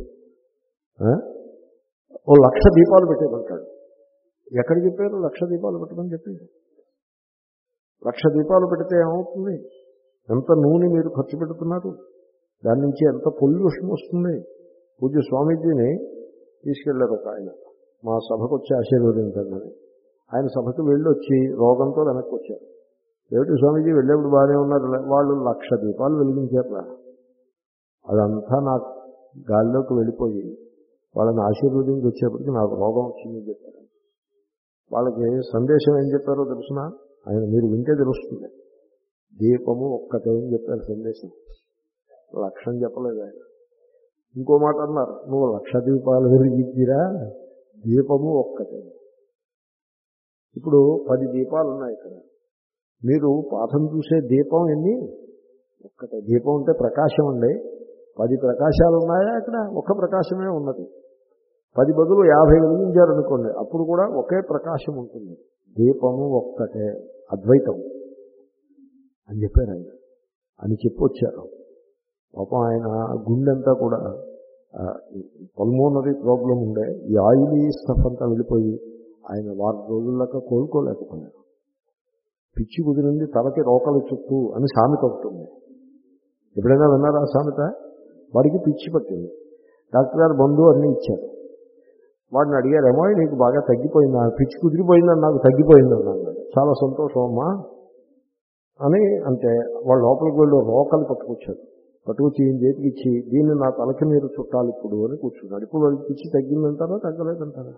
ఓ లక్ష దీపాలు పెట్టేమంటాడు. ఎక్కడ చెప్పారు లక్ష దీపాలు పెట్టమని చెప్పి? లక్ష దీపాలు పెడితే ఏమవుతుంది? ఎంత నూనె మీరు ఖర్చు పెడుతున్నారు, దాని నుంచి ఎంత పొల్యూషన్ వస్తుంది. పూజ్య స్వామీజీని తీసుకెళ్లారు ఒక ఆయన, మా సభకు వచ్చి ఆశీర్వదించాలని. ఆయన సభకు వెళ్ళి వచ్చి రోగంతో వెనక్కి వచ్చారు. ఏమిటి స్వామీజీ వెళ్ళేప్పుడు బాగానే ఉన్నారు, వాళ్ళు లక్ష దీపాలు వెలిగించారు. అదంతా నాకు గాల్లోకి వెళ్ళిపోయి వాళ్ళని ఆశీర్వదించి వచ్చేప్పటికి నాకు రోగం వచ్చిందని చెప్పారు. వాళ్ళకి సందేశం ఏం చెప్పారో తెలుసునా? ఆయన మీరు వింటే తెలుస్తుంది. దీపము ఒక్కటే అని చెప్పారు సందేశం, లక్షం చెప్పలేదు ఆయన. ఇంకో మాట అన్నారు, నువ్వు లక్ష దీపాలు వెలిగించిరా, దీపము ఒక్కటే. ఇప్పుడు పది దీపాలు ఉన్నాయి ఇక్కడ. మీరు పాఠం చూసే దీపం ఎన్ని? ఒక్కటే. దీపం అంటే ప్రకాశం అండి. పది ప్రకాశాలు ఉన్నాయా ఇక్కడ? ఒక్క ప్రకాశమే ఉన్నది. పది బదులు యాభై వెలిగించారనుకోండి, అప్పుడు కూడా ఒకే ప్రకాశం ఉంటుంది. దీపము ఒక్కటే, అద్వైతం అని చెప్పారు ఆయన. అని చెప్పొచ్చారు. పాపం ఆయన గుండెంతా కూడా పల్మోనరీ ప్రాబ్లం ఉండే, ఈ ఆయిలీ స్టఫ్ అంతా వెళ్ళిపోయి ఆయన వారం రోజుల్లాగా కోలుకోలేకపోయారు. పిచ్చి కుదిరింది తలకి రోకలు చుట్టూ అని సామెత అవుతుంది. ఎప్పుడైనా విన్నారా ఆ సామెత? వాడికి పిచ్చి పట్టింది. డాక్టర్ గారు మందు అన్నీ ఇచ్చారు. వాడిని అడిగారేమో నీకు బాగా తగ్గిపోయిందా, పిచ్చి కుదిరిపోయిందని నాకు తగ్గిపోయిందని అన్నాడు. చాలా సంతోషం అమ్మా అని అంటే వాళ్ళు లోపలికి వెళ్ళి రోకలు పట్టుకొచ్చాడు. పట్టుకొచ్చి ఈయన చేతికి ఇచ్చి దీన్ని నా తలకి మీరు చుట్టాలి ఇప్పుడు అని కూర్చున్నాడు. ఇప్పుడు వాడికి పిచ్చి తగ్గిందంటారా తగ్గలేదంటారా?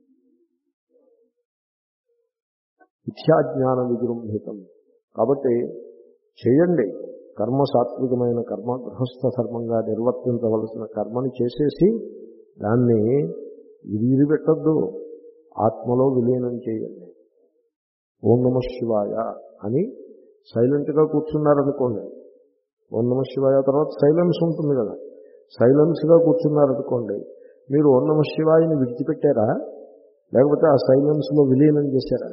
మిథ్యాజ్ఞాన విజృంభితం. కాబట్టి చేయండి కర్మ, సాత్వికమైన కర్మ, గృహస్థ ధర్మంగా నిర్వర్తించవలసిన కర్మని చేసేసి దాన్ని విడిపెట్టద్దు, ఆత్మలో విలీనం చేయండి. ఓం నమ శివాయ అని సైలెంట్గా కూర్చున్నారనుకోండి, ఓం నమ శివాయ తర్వాత సైలెన్స్ ఉంటుంది కదా, సైలెన్స్గా కూర్చున్నారనుకోండి, మీరు ఓం నమ శివాయని విడిచిపెట్టారా లేకపోతే ఆ సైలెన్స్లో విలీనం చేశారా?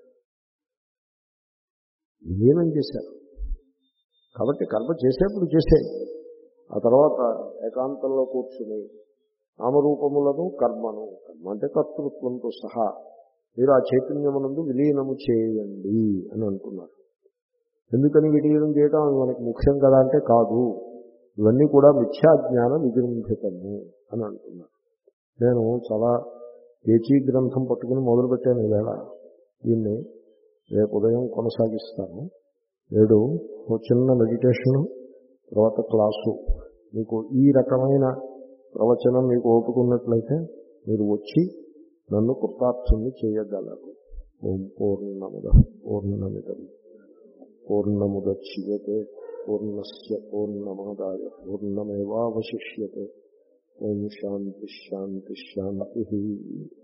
విలీనం చేశారు. కాబట్టి కర్మ చేసేప్పుడు చేసే ఆ తర్వాత ఏకాంతంలో కూర్చుని నామరూపములను కర్మను, కర్మ అంటే కర్తృత్వంతో సహా మీరు ఆ చైతన్యమునందు విలీనము చేయండి అని అంటున్నారు. ఎందుకని విలీనం చేయడం అది మనకి ముఖ్యం కదా అంటే కాదు, ఇవన్నీ కూడా మిథ్యాజ్ఞాన విజృంభితము అని అంటున్నారు. నేను చాలా పేచీ గ్రంథం పట్టుకుని మొదలుపెట్టాను ఈవేళ, దీన్ని రేపు ఉదయం కొనసాగిస్తాను. నేడు ఒక చిన్న మెడిటేషను తర్వాత క్లాసు. మీకు ఈ రకమైన ప్రవచనం మీకు ఓపుకున్నట్లయితే మీరు వచ్చి నన్ను కృతార్థుని చేయగలరు. ఓం పూర్ణముద పూర్ణమిదం పూర్ణముదచ్యతే పూర్ణస్య పూర్ణమాదాయ పూర్ణమేవావశిష్యతే. ఓం శాంతి శాంతి శాంతి.